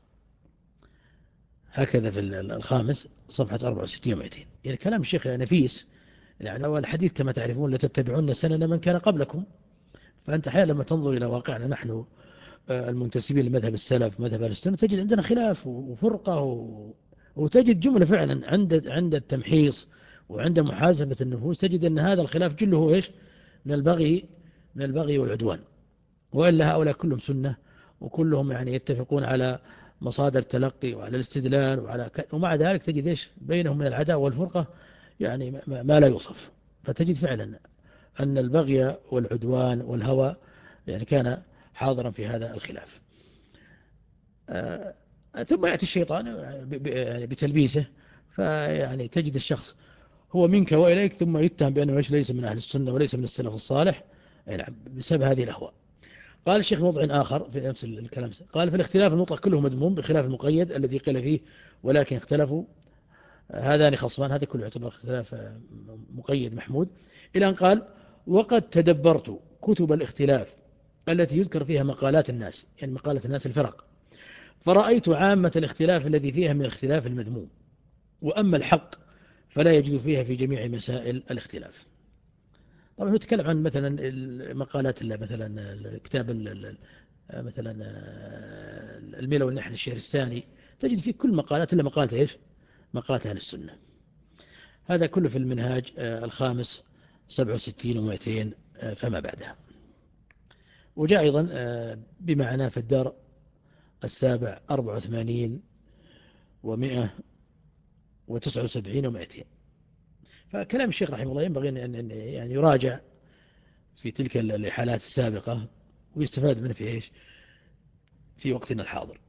هكذا في الخامس صفحة أربعة وستين ومئتين. يعني كلام الشيخ نفيس، يعني والحديث كما تعرفون لتتبعون سنن من كان قبلكم. فأنت أحيانا لما تنظر إلى واقعنا نحن المنتسبين لمذهب السلف مذهب أهل السنة تجد عندنا خلاف وفرقة و... وتجد جملة فعلا عند عند التمحيص وعند محاسبة النفوس تجد أن هذا الخلاف جله هو إيش من البغي من البغي والعدوان. وإلا هؤلاء كلهم سنة وكلهم يعني يتفقون على مصادر التلقي وعلى الاستدلال وعلى ك... ومع ذلك تجد إيش بينهم من العداوة والفرقة يعني ما, ما لا يوصف. فتجد فعلا أن البغي والعدوان والهوى يعني كان حاضرا في هذا الخلاف. آه ثم يأتي الشيطان يعني بتلبيسه، فيعني تجد الشخص هو منك وإليك ثم يتهم بأنه ليس من أهل السنة وليس من السلف الصالح يعني بسبب هذه الأهواء. قال الشيخ موضع آخر في نفس الكلام قال في الاختلاف المطلق كله مذموم بخلاف المقيد الذي قيل فيه ولكن اختلفوا هذان خصمان، هذا كله يعتبر اختلاف مقيد محمود. إلى أن قال وقد تدبرت كتب الاختلاف التي يذكر فيها مقالات الناس، يعني مقالات الناس الفرق، فرأيت عامة الاختلاف الذي فيها من الاختلاف المذموم، وأما الحق فلا يجد فيها في جميع مسائل الاختلاف. طبعا نتكلم عن مثلا المقالات مثلا كتاب مثلا الميلة والنحل الشهرستاني تجد فيه كل مقالات إلا مقالة إيش مقالة أهل السنة. هذا كله في المنهاج الخامس سبعة وستين ومئتين فما بعدها. وجاء أيضا بمعنى في الدار السابع أربعة وثمانين ومئة وتسعة وسبعين ومئتين. فكلام الشيخ رحمه الله ينبغي أن يعني يراجع في تلك الحالات السابقة ويستفاد منه في إيش في وقتنا الحاضر.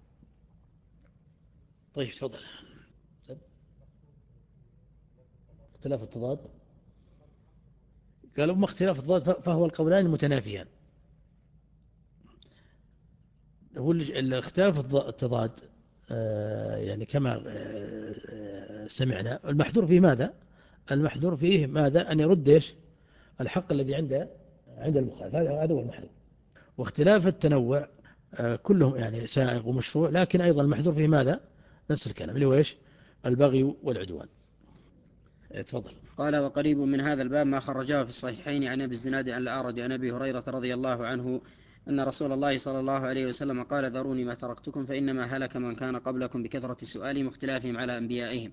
طيب تفضل. اختلاف التضاد قالوا ما اختلاف التضاد فهو القولان المتنافيان. هو الاختلاف التضاد يعني كما سمعنا المحذور فيه ماذا المحذور فيه ماذا أن يرد إيش الحق الذي عنده عند المخالف، هذا هو المحذور. واختلاف التنوع كلهم يعني سائغ ومشروع، لكن أيضا المحذور فيه ماذا نفس الكلام اللي هو إيش البغي والعدوان. تفضل. قال وقريب من هذا الباب ما خرجاه في الصحيحين عن أبي الزناد عن الأعرج عن أبي هريرة رضي الله عنه أن رسول الله صلى الله عليه وسلم قال ذروني ما تركتكم فإنما هلك من كان قبلكم بكثرة سؤالهم واختلافهم على أنبيائهم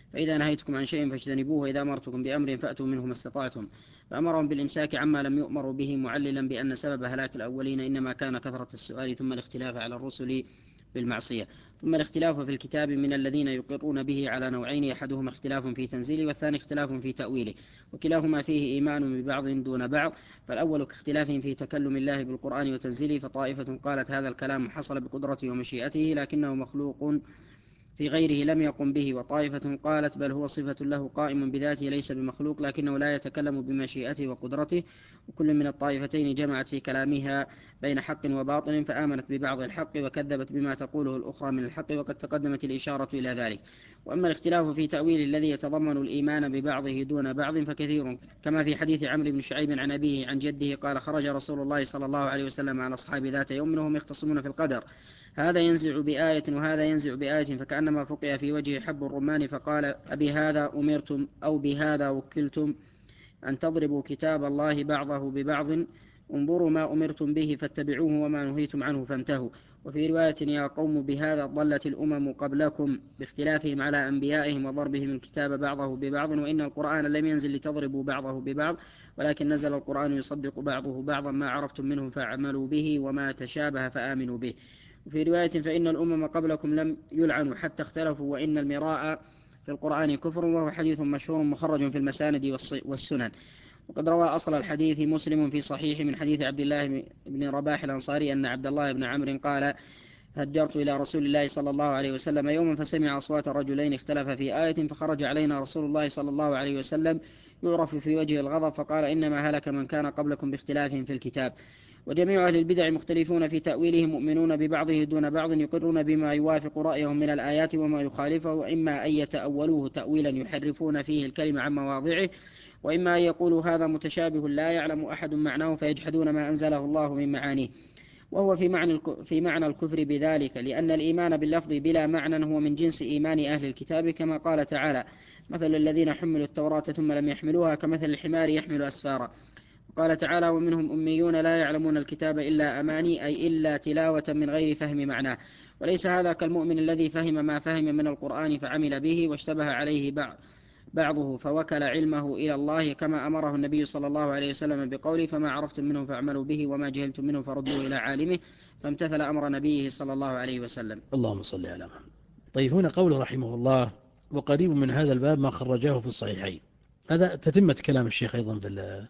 فإذا نهيتكم عن شيء فاجتنبوه، وإذا أمرتكم بأمر فأتوا منه ما استطعتم. فأمرهم بالإمساك عما لم يؤمروا به، معللا بأن سبب هلاك الأولين إنما كان كثرة السؤال ثم الاختلاف على الرسل بالمعصية. ثم الاختلاف في الكتاب من الذين يقرون به على نوعين، أحدهما اختلاف في تنزيله والثاني اختلاف في تأويله، وكلاهما فيه إيمان ببعض دون بعض. فالأول كاختلافهم في تكلم الله بالقرآن وتنزيله، فطائفة قالت هذا الكلام حصل بقدرته ومشيئته لكنه مخلوق في غيره لم يقم به، وطائفة قالت بل هو صفة له قائم بذاته ليس بمخلوق لكنه لا يتكلم بمشيئته وقدرته. وكل من الطائفتين جمعت في كلامها بين حق وباطل، فآمنت ببعض الحق وكذبت بما تقوله الأخرى من الحق، وقد تقدمت الإشارة إلى ذلك. وأما الاختلاف في تأويل الذي يتضمن الإيمان ببعضه دون بعض فكثير، كما في حديث عمرو بن شعيب عن أبيه عن جده قال خرج رسول الله صلى الله عليه وسلم على أصحاب ذات يوم وهم يختصمون في القدر، هذا ينزع بآية وهذا ينزع بآية، فكأنما فقع في وجه حب الرمان، فقال أبي هذا أمرتم أو بهذا وكلتم أن تضربوا كتاب الله بعضه ببعض، انظروا ما أمرتم به فاتبعوه وما نهيتم عنه فانتهوا. وفي رواية يا قوم بهذا ضلت الأمم قبلكم باختلافهم على أنبيائهم وضربهم الكتاب بعضه ببعض، وإن القرآن لم ينزل لتضربوا بعضه ببعض ولكن نزل القرآن يصدق بعضه بعضا، ما عرفتم منه فاعملوا به وما تشابه فآمنوا به. وفي رواية فإن الأمم قبلكم لم يلعنوا حتى اختلفوا وإن المراء في القرآن كفر، وهو حديث مشهور مخرج في المساند والسنن. وقد روى أصل الحديث مسلم في صحيح من حديث عبد الله بن رباح الأنصاري أن عبد الله بن عمرو قال هجرت إلى رسول الله صلى الله عليه وسلم يوما فسمع أصوات الرجلين اختلف في آية، فخرج علينا رسول الله صلى الله عليه وسلم يعرف في وجه الغضب فقال إنما هلك من كان قبلكم باختلافهم في الكتاب. وجميع أهل البدع مختلفون في تأويله، مؤمنون ببعضه دون بعض، يقرون بما يوافق رأيهم من الآيات وما يخالفه، وإما أن يتأولوه تأويلا يحرفون فيه الكلمة عن مواضعه، وإما أن يقولوا هذا متشابه لا يعلم أحد معناه فيجحدون ما أنزله الله من معانيه، وهو في معنى في معنى الكفر بذلك، لأن الإيمان باللفظ بلا معنى هو من جنس إيمان أهل الكتاب، كما قال تعالى مثل الذين حملوا التوراة ثم لم يحملوها كمثل الحمار يحمل أسفارا. قال تعالى ومنهم أميون لا يعلمون الكتاب إلا أماني، أي إلا تلاوة من غير فهم معناه. وليس هذا كالمؤمن الذي فهم ما فهم من القرآن فعمل به واشتبه عليه بعض بعضه فوكل علمه إلى الله، كما أمره النبي صلى الله عليه وسلم بقوله فما عرفتم منه فاعملوا به وما جهلتم منه فردوه إلى عالمه، فامتثل أمر نبيه صلى الله عليه وسلم. اللهم صل على محمد. طيب هنا قوله رحمه الله وقريب من هذا الباب ما خرجاه في الصحيحين، هذا تتمة كلام الشيخ أيضا في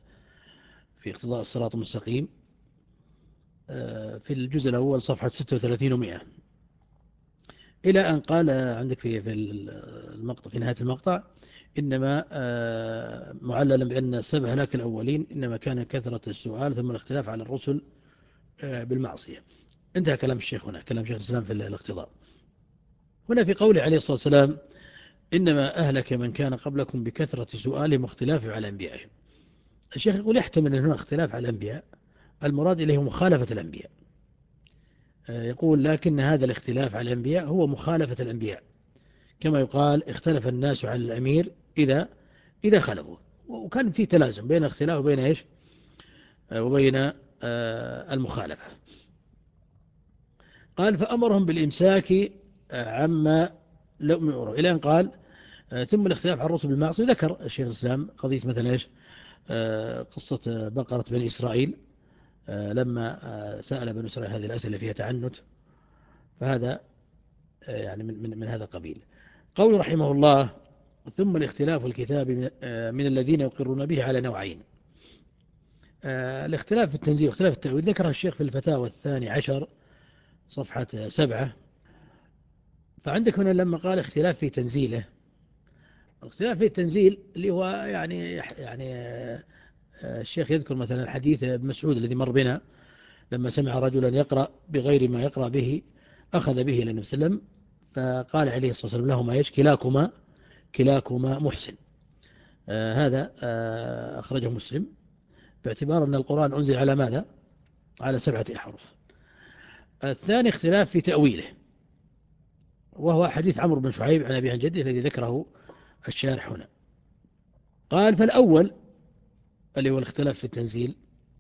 في اقتضاء الصراط المستقيم في الجزء الأول صفحة ستة وثلاثين ومئة، إلى أن قال عندك في في المقطع في نهاية المقطع إنما معللا بأن سبب هلاك الأولين إنما كان كثرة السؤال ثم الاختلاف على الرسل بالمعصية. انتهى كلام الشيخ هنا، كلام شيخ الإسلام في الاقتضاء. هنا في قوله عليه الصلاة والسلام إنما أهلك من كان قبلكم بكثرة سؤالهم واختلافهم على أنبيائهم، الشيخ يقول يحتمل أن هنا اختلاف على الأنبياء المراد إليه مخالفة الأنبياء، يقول لكن هذا الاختلاف على الأنبياء هو مخالفة الأنبياء، كما يقال اختلف الناس على الأمير إذا إذا خلفوا، وكان في تلازم بين الاختلاف وبين إيش وبين المخالفة. قال فأمرهم بالإمساك عما لم يؤروا، إلى أن قال ثم الاختلاف على الرسل بالمعصية. ذكر الشيخ الإسلام قضية مثلا إيش قصة بقرة بني إسرائيل لما سأل بني إسرائيل هذه الأسئلة فيها تعنت، فهذا يعني من, من, من هذا القبيل. قول رحمه الله ثم الاختلاف الكتاب من الذين يقرون به على نوعين، الاختلاف في التنزيل واختلاف التأويل ذكر الشيخ في الفتاوى الثاني عشر صفحة سبعة. فعندك هنا لما قال اختلاف في تنزيله، الاختلاف في التنزيل اللي هو يعني يعني الشيخ يذكر مثلا حديث ابن مسعود الذي مر بنا لما سمع رجلا يقرأ بغير ما يقرأ به أخذ به إلى النبي صلى الله عليه وسلم فقال عليه الصلاة والسلام لهما ايش كلاكما كلاكما محسن. آه هذا آه أخرجه مسلم باعتبار أن القرآن أنزل على ماذا؟ على سبعة أحرف. الثاني اختلاف في تأويله، وهو حديث عمرو بن شعيب عن أبي عن جده الذي ذكره الشارح هنا. قال فالأول اللي هو الاختلاف في التنزيل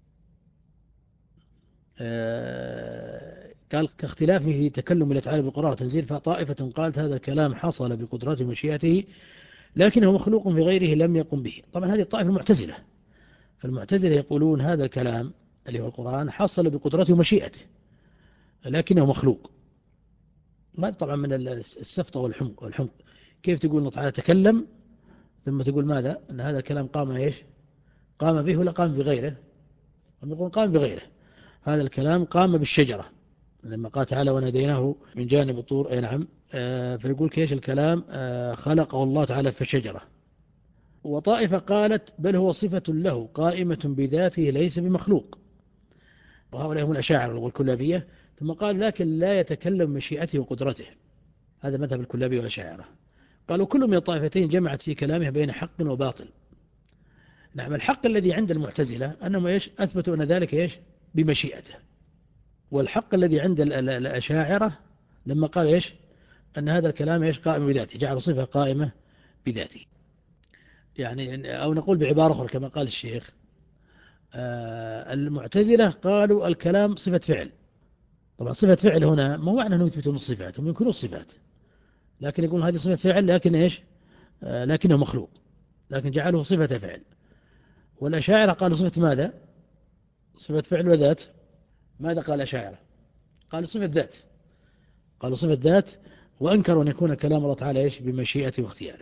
آه قال كاختلافه في تكلم الله تعالى بالقرآن والتنزيل، فطائفة قالت هذا الكلام حصل بقدرته ومشيئته لكنه مخلوق في غيره لم يقم به. طبعا هذه الطائفة المعتزلة، فالمعتزلة يقولون هذا الكلام اللي هو القرآن حصل بقدرته ومشيئته لكنه مخلوق. ما طبعا من السفطة والحمق والحمق. كيف تقول الله تعالى تكلم ثم تقول ماذا؟ أن هذا الكلام قام إيش؟ قام به ولا قام بغيره؟ هم يقولون قام بغيره. هذا الكلام قام بالشجرة لما قال تعالى وناديناه من جانب الطور. أي نعم. آه فيقول كيش الكلام آه خلقه الله تعالى في الشجرة. وطائفة قالت بل هو صفة له قائمة بذاته ليس بمخلوق، وهؤلاء هم الأشاعرة والكلابية. ثم قال لكن لا يتكلم مشيئته وقدرته. هذا مذهب الكلابية والأشاعرة. قالوا كل من الطائفتين جمعت في كلامه بين حق وباطل. نعم، الحق الذي عند المعتزلة أنهم إيش أثبتوا أن ذلك إيش بمشيئته، والحق الذي عند الأشاعرة لما قال إيش أن هذا الكلام إيش قائم بذاته، جعل صفة قائمة بذاته. يعني أو نقول بعبارة أخرى كما قال الشيخ آه المعتزلة قالوا الكلام صفة فعل. طبعا صفة فعل هنا ما هو معنى أنهم يثبتون الصفات، هم ينكرون الصفات، لكن يقولون هذه صفة فعل لكن إيش آه لكنه مخلوق، لكن جعله صفة فعل. والأشاعرة قالوا صفة ماذا؟ صفة فعل وذات. ماذا قال الأشاعرة؟ قالوا صفة ذات. قالوا صفة ذات، وأنكروا أن يكون كلام الله تعالى إيش بمشيئته واختياره.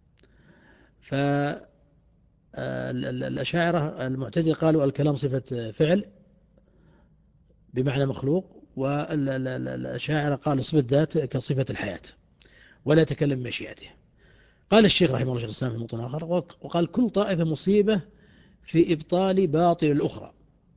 فالأشاعرة المعتزلة قالوا الكلام صفة فعل بمعنى مخلوق، والأشاعرة قالوا صفة ذات كصفة الحياة ولا يتكلم بمشيئته. قال الشيخ رحمه الله الإسلام في موطن آخر وقال كل طائفة مصيبة في إبطال باطل الأخرى،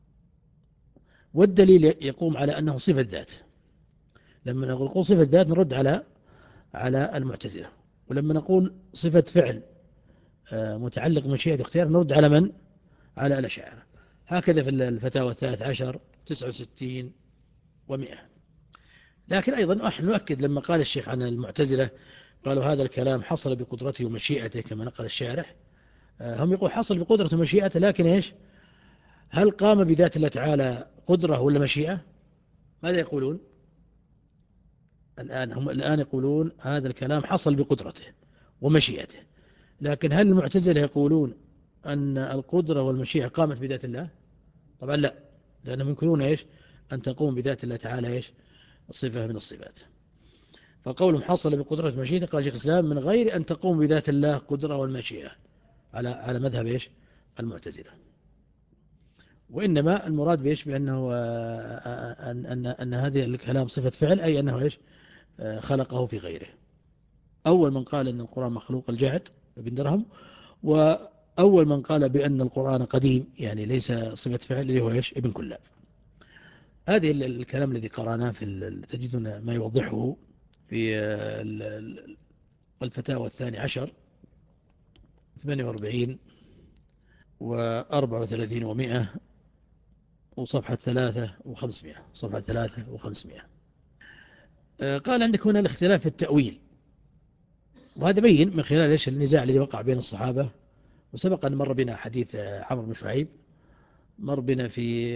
والدليل يقوم على أنه صفة ذات. لما نقول صفة ذات نرد على على المعتزلة، ولما نقول صفة فعل متعلق بمشيئة اختيار نرد على من؟ على الأشاعرة. هكذا في الفتاوى الثالث عشر تسعة وستين ومئة. لكن أيضا نحن نؤكد لما قال الشيخ عن المعتزلة قالوا هذا الكلام حصل بقدرته ومشيئته كما نقل الشارح، هم يقول حصل بقدرته ومشيئته، لكن إيش هل قام بذات الله تعالى قدرة ولا مشيئة؟ ماذا يقولون الآن؟ هم الآن يقولون هذا الكلام حصل بقدرته ومشيئته، لكن هل المعتزلة يقولون أن القدرة والمشيئة قامت بذات الله؟ طبعا لا، لأنهم يمكنون إيش أن تقوم بذات الله تعالى إيش صفة من الصفات. فقولهم حصل بقدرة المشيئة قال شيخ الإسلام من غير أن تقوم بذات الله قدرة والمشيئة على على مذهب إيش المعتزلة. وإنما المراد بإيش بأنه أن أن أن هذه الكلام صفة فعل، أي أنه إيش خلقه في غيره. أول من قال أن القرآن مخلوق الجعد بن درهم، وأول من قال بأن القرآن قديم يعني ليس صفة فعل اللي هو إيش ابن كلاب. هذه الكلام الذي قرأناه في تجدون ما يوضحه في الفتاوى الثاني عشر ثمانية وأربعين وأربعة وثلاثين ومئة وصفحة ثلاثة وخمسمائة صفحة ثلاثة وخمسمائة. قال عندك هنا الاختلاف في التأويل، وهذا بين من خلال إيش النزاع الذي وقع بين الصحابة. وسبق أن مر بنا حديث عمرو بن شعيب، مر بنا في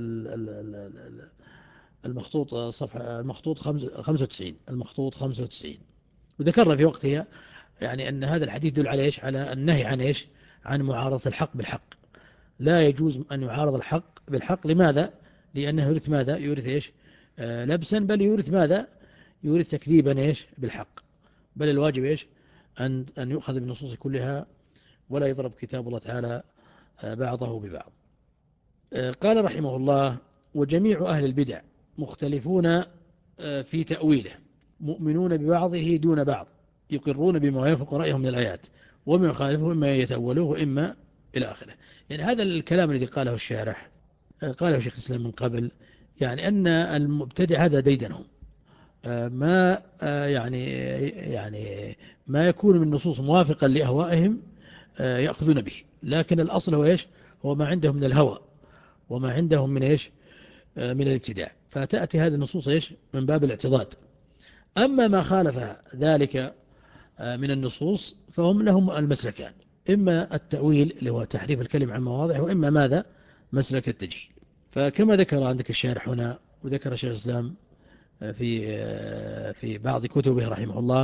المخطوط صفحة المخطوط خمسة وتسعين المخطوط خمسة وتسعين، وذكرنا في وقتها يعني أن هذا الحديث يدل على إيش على النهي عن إيش عن معارضة الحق بالحق. لا يجوز أن يعارض الحق بالحق. لماذا؟ لأنه يورث ماذا؟ يورث إيش آه لبسا، بل يورث ماذا؟ يورث تكذيبا إيش بالحق. بل الواجب إيش أن أن يؤخذ بالنصوص كلها ولا يضرب كتاب الله تعالى آه بعضه ببعض. آه قال رحمه الله وجميع أهل البدع مختلفون آه في تأويله، مؤمنون ببعضه دون بعض، يقرون بما يوافق رأيهم من الآيات وما يخالفه إما يتأولوه وإما إلى آخره. يعني هذا الكلام الذي قاله الشارح قاله شيخ الإسلام من قبل، يعني أن المبتدع هذا ديدنهم ما يعني يعني ما يكون من نصوص موافقا لأهوائهم يأخذون به، لكن الأصل هو إيش هو ما عندهم من الهوى وما عندهم من إيش من الابتداع، فتأتي هذه النصوص إيش من باب الاعتضاد. أما ما خالف ذلك من النصوص فهم لهم المسلكان، إما التأويل اللي هو تحريف الكلم عن مواضع، وإما ماذا مسلك التجهيل. فكما ذكر عندك الشارح هنا وذكر شيخ الإسلام في في بعض كتبه رحمه الله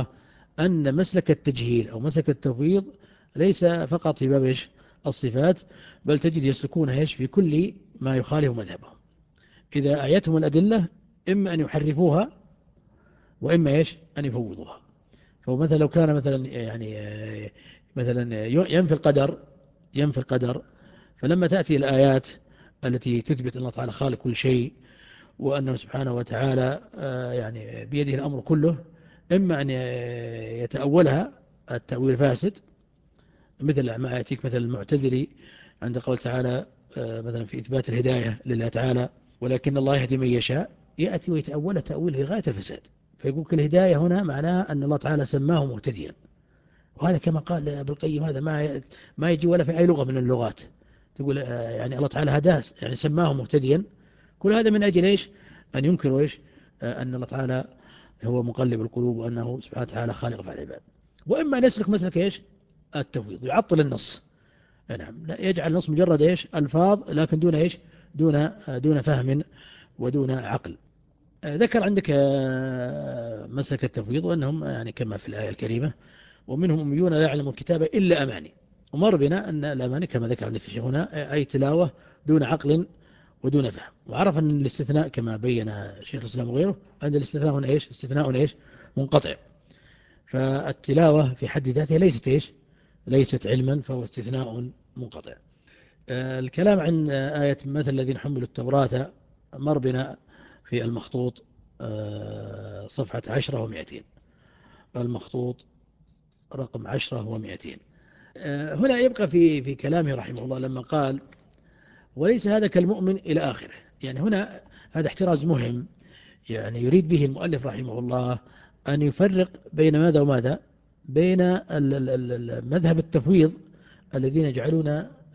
أن مسلك التجهيل أو مسلك التفويض ليس فقط في باب إيش الصفات، بل تجد يسلكون إيش في كل ما يخالف مذهبهم. إذا أعيتهم الأدلة إما أن يحرفوها وإما إيش أن يفوضوها. فمثلا لو كان مثلا يعني مثلا ينفي القدر ينفي القدر فلما تأتي الآيات التي تثبت أن الله تعالى خالق كل شيء وأنه سبحانه وتعالى يعني بيده الأمر كله، إما أن يتأولها التأويل فاسد، مثل ما يأتيك مثل المعتزلي عند قول تعالى مثلا في إثبات الهداية لله تعالى ولكن الله يهدي من يشاء، يأتي ويتأولها تأويل في غاية الفساد، فيقول الهداية هنا معناها أن الله تعالى سماه مهتديا، وهذا كما قال ابن القيم هذا ما ما يجي ولا في أي لغة من اللغات. تقول يعني الله تعالى هداه يعني سماه مهتديا، كل هذا من أجل إيش أن ينكروا إيش أن الله تعالى هو مقلب القلوب وأنه سبحانه وتعالى خالق أفعال العباد. وإما أن يسلك مسلك إيش التفويض، يعطل النص، نعم يجعل النص مجرد إيش ألفاظ لكن دون إيش دون دون فهم ودون عقل. ذكر عندك مسلك التفويض وأنهم يعني كما في الآية الكريمة ومنهم أميون لا يعلم الكتاب إلا أماني، ومر بنا أن الأماني كما ذكر عندك الشيخ هنا أي تلاوة دون عقل ودون فهم. وعرف أن الاستثناء كما بين شيخ الإسلام وغيره أن الاستثناء هنا إيش استثناء إيش منقطع، فالتلاوة في حد ذاتها ليست إيش ليست علما، فهو استثناء منقطع. الكلام عن آية مثل الذين حملوا التوراة مر بنا في المخطوط صفحة عشرة ومئتين، المخطوط رقم عشرة ومئتين. هنا يبقى في في كلامه رحمه الله لما قال وليس هذا كالمؤمن إلى آخره، يعني هنا هذا احتراز مهم، يعني يريد به المؤلف رحمه الله أن يفرق بين ماذا وماذا، بين مذهب التفويض الذين يجعلون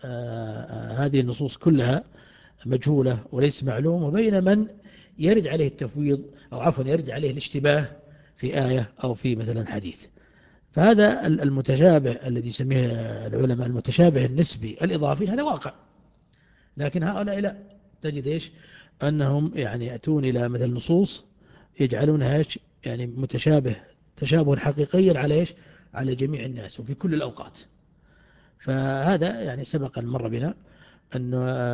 هذه النصوص كلها مجهولة وليس معلوم، وبين من يرد عليه التفويض أو عفوا يرد عليه الاشتباه في آية أو في مثلا حديث. فهذا المتشابه الذي يسميه العلماء المتشابه النسبي الإضافي هذا واقع، لكن هؤلاء لا، تجد إيش أنهم يعني يأتون إلى مثل نصوص يجعلونها يعني متشابه تشابه حقيقيا على إيش على جميع الناس وفي كل الأوقات. فهذا يعني سبق مر بنا أن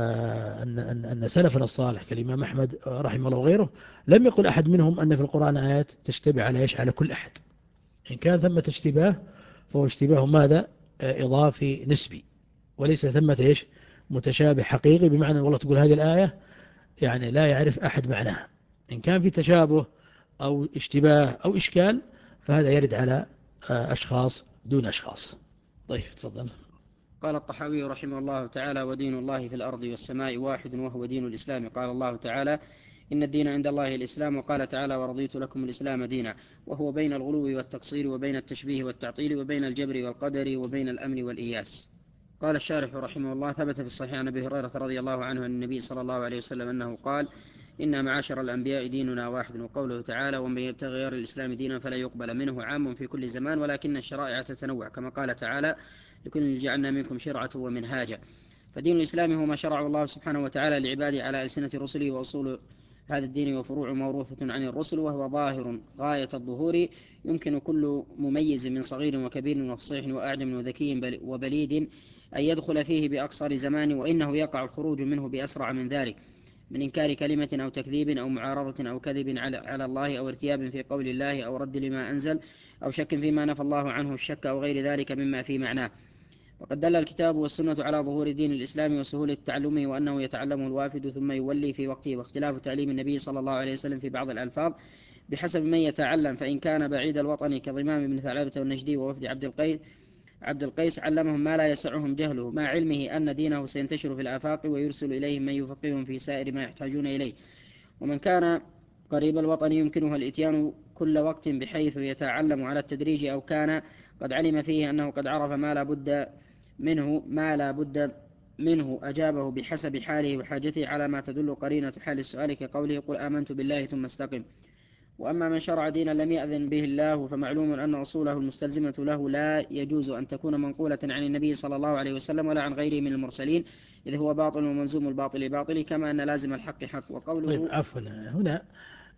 أن أن أن سلفنا الصالح كالإمام أحمد رحمه الله وغيره لم يقل أحد منهم أن في القرآن آيات تشتبه على إيش على كل أحد، إن كان ثمة اشتباه فهو اشتباه ماذا إضافي نسبي، وليس ثمة إيش متشابه حقيقي بمعنى والله تقول هذه الآية يعني لا يعرف أحد معناها. إن كان في تشابه أو اشتباه أو إشكال فهذا يرد على أشخاص دون أشخاص. طيب تفضل. قال الطحاوي رحمه الله تعالى ودين الله في الأرض والسماء واحد وهو دين الإسلام. قال الله تعالى إن الدين عند الله الإسلام، وقال تعالى ورضيت لكم الإسلام دينا، وهو بين الغلو والتقصير وبين التشبيه والتعطيل وبين الجبر والقدر وبين الأمن والإياس. قال الشارح رحمه الله ثبت في الصحيح عن أبي هريرة رضي الله عنه عن النبي صلى الله عليه وسلم أنه قال إن معاشر الأنبياء ديننا واحد. وقوله تعالى ومن يبتغي غير الإسلام دينا فلا يقبل منه عام في كل زمان ولكن الشرائع تتنوع، كما قال تعالى لكل جعلنا منكم شرعة ومنهاجا. فدين الإسلام هو ما شرعه الله سبحانه وتعالى لعباده على ألسنة رسله، وأصول هذا الدين وفروع موروثة عن الرسل، وهو ظاهر غاية الظهور يمكن كل مميز من صغير وكبير وفصيح وأعجم وذكي وبليد أن يدخل فيه بأقصر زمان، وإنه يقع الخروج منه بأسرع من ذلك من إنكار كلمة أو تكذيب أو معارضة أو كذب على الله أو ارتياب في قول الله أو رد لما أنزل أو شك فيما نفى الله عنه الشك أو غير ذلك مما في معناه. وقد دل الكتاب والسنة على ظهور دين الإسلام وسهولة تعلمه، وأنه يتعلمه الوافد ثم يولي في وقته، واختلاف تعليم النبي صلى الله عليه وسلم في بعض الألفاظ بحسب من يتعلم، فإن كان بعيد الوطن كضمام بن ثعلبة والنجدي ووفد عبد القيس عبد القيس علمهم ما لا يسعهم جهله، مع علمه أن دينه سينتشر في الآفاق ويرسل إليهم من يفقههم في سائر ما يحتاجون إليه. ومن كان قريب الوطن يمكنه الإتيان كل وقت بحيث يتعلم على التدريج، أو كان قد علم فيه أنه قد عرف ما لا بد منه ما لا بد منه أجابه بحسب حاله وحاجته على ما تدل قرينة حال السؤال، كقوله قل آمنت بالله ثم استقم. وأما من شرع دينا لم يأذن به الله فمعلوم أن أصوله المستلزمة له لا يجوز أن تكون منقولة عن النبي صلى الله عليه وسلم ولا عن غيره من المرسلين، إذ هو باطل ومنزوم الباطل باطل، كما أن لازم الحق حق. وقوله طيب عفوا هنا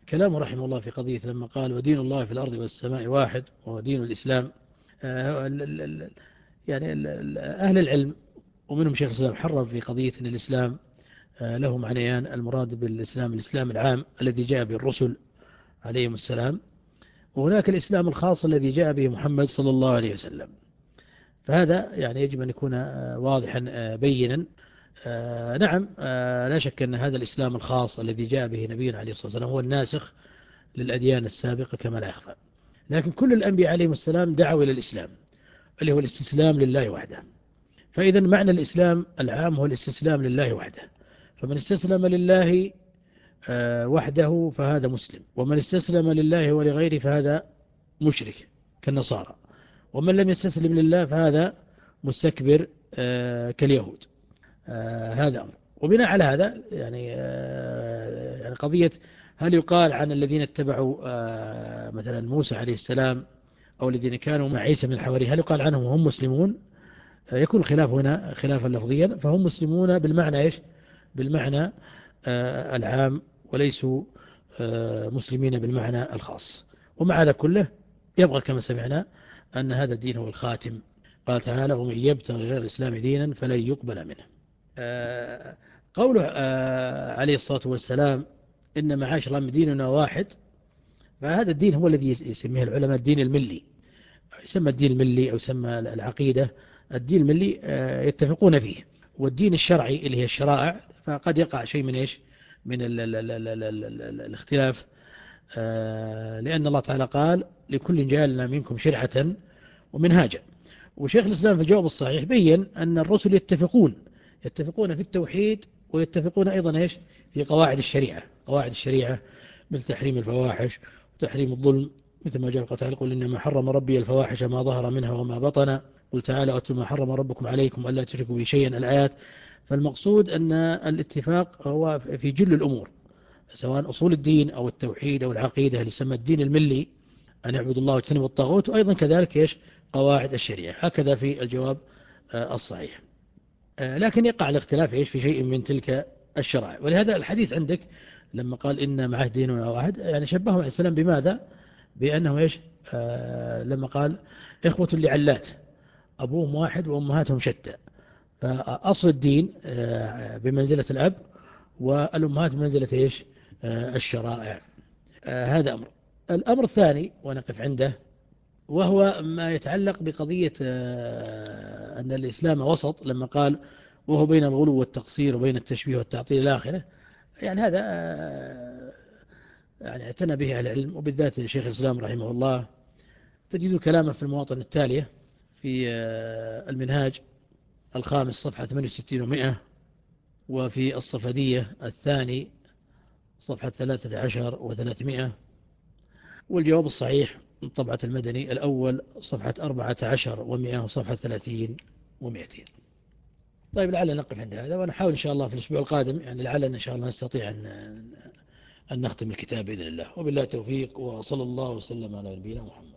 كلامه رحمه الله في قضية لما قال ودين الله في الأرض والسماء واحد وهو دين الإسلام. يعني أهل العلم ومنهم شيخ الإسلام حرر في قضية أن الإسلام له معنيان، المراد بالإسلام الإسلام العام الذي جاء به الرسل عليهم السلام، وهناك الإسلام الخاص الذي جاء به محمد صلى الله عليه وسلم. فهذا يعني يجب أن يكون واضحا بينا. نعم لا شك أن هذا الإسلام الخاص الذي جاء به نبينا عليه الصلاة والسلام هو الناسخ للأديان السابقة كما لا يخفى، لكن كل الأنبياء عليهم السلام دعوا إلى الإسلام اللي هو الاستسلام لله وحده. فإذا معنى الإسلام العام هو الاستسلام لله وحده، فمن استسلم لله وحده فهذا مسلم، ومن استسلم لله ولغيره فهذا مشرك كالنصارى، ومن لم يستسلم لله فهذا مستكبر كاليهود. هذا أمر. وبناء على هذا يعني يعني قضية هل يقال عن الذين اتبعوا مثلا موسى عليه السلام أو الذين كانوا مع عيسى من الحواري هل يقال عنهم هم مسلمون؟ يكون الخلاف هنا خلافا لفظيا، فهم مسلمون بالمعنى إيش؟ بالمعنى العام، وليسوا مسلمين بالمعنى الخاص. ومع هذا كله يبقى كما سمعنا أن هذا الدين هو الخاتم. قال تعالى ومن يبتغي غير الإسلام دينا فلن يقبل منه. قوله عليه الصلاة والسلام إن معاشر ديننا واحد، فهذا الدين هو الذي يسميه العلماء الدين الملي، يسمى الدين الملي أو يسمى العقيدة الدين الملي، يتفقون فيه. والدين الشرعي اللي هي الشرائع فقد يقع شيء من إيش من ال ال ال ال ال ال ال الاختلاف، لأن الله تعالى قال لكل جعلنا منكم شرعة ومنهاجا. وشيخ الإسلام في الجواب الصحيح بين أن الرسل يتفقون يتفقون في التوحيد، ويتفقون أيضا إيش في قواعد الشريعة قواعد الشريعة مثل تحريم الفواحش وتحريم الظلم، مثل ما جاء تعالى قل إنما حرم ربي الفواحش ما ظهر منها وما بطن قل تعالى أتل ما حرم ربكم عليكم ألا تشركوا به شيئا الآيات. فالمقصود أن الاتفاق هو في جل الأمور، سواء أصول الدين أو التوحيد أو العقيدة اللي يسمى الدين الملي أن يعبد الله واجتنبوا الطاغوت، وأيضا كذلك إيش قواعد الشريعة. هكذا في الجواب الصحيح. لكن يقع الاختلاف إيش في شيء من تلك الشرائع. ولهذا الحديث عندك لما قال إن معه ديننا واحد يعني شبههم عليه السلام بماذا؟ بأنهم إيش آه لما قال إخوة لعلات أبوهم واحد وأمهاتهم شتى، فأصل الدين آه بمنزلة الأب والأمهات بمنزلة إيش آه الشرائع. آه هذا أمر. الأمر الثاني ونقف عنده وهو ما يتعلق بقضية آه أن الإسلام وسط، لما قال وهو بين الغلو والتقصير وبين التشبيه والتعطيل إلى آخره. يعني هذا آه يعني اعتنى به أهل العلم، وبالذات شيخ الإسلام رحمه الله تجد كلامه في المواطن التالية في المنهاج الخامس صفحة ثمانية وستين ومئة، وفي الصفدية الثاني صفحة ثلاثة عشر وثلاثمائة، والجواب الصحيح طبعة المدني الأول صفحة أربعة عشر ومئة وصفحة ثلاثين ومئتين. طيب لعلنا نقف عند هذا، ونحاول إن شاء الله في الأسبوع القادم يعني لعلنا إن شاء الله نستطيع أن أن نختم الكتاب بإذن الله. وبالله التوفيق، وصلى الله وسلم على نبينا محمد.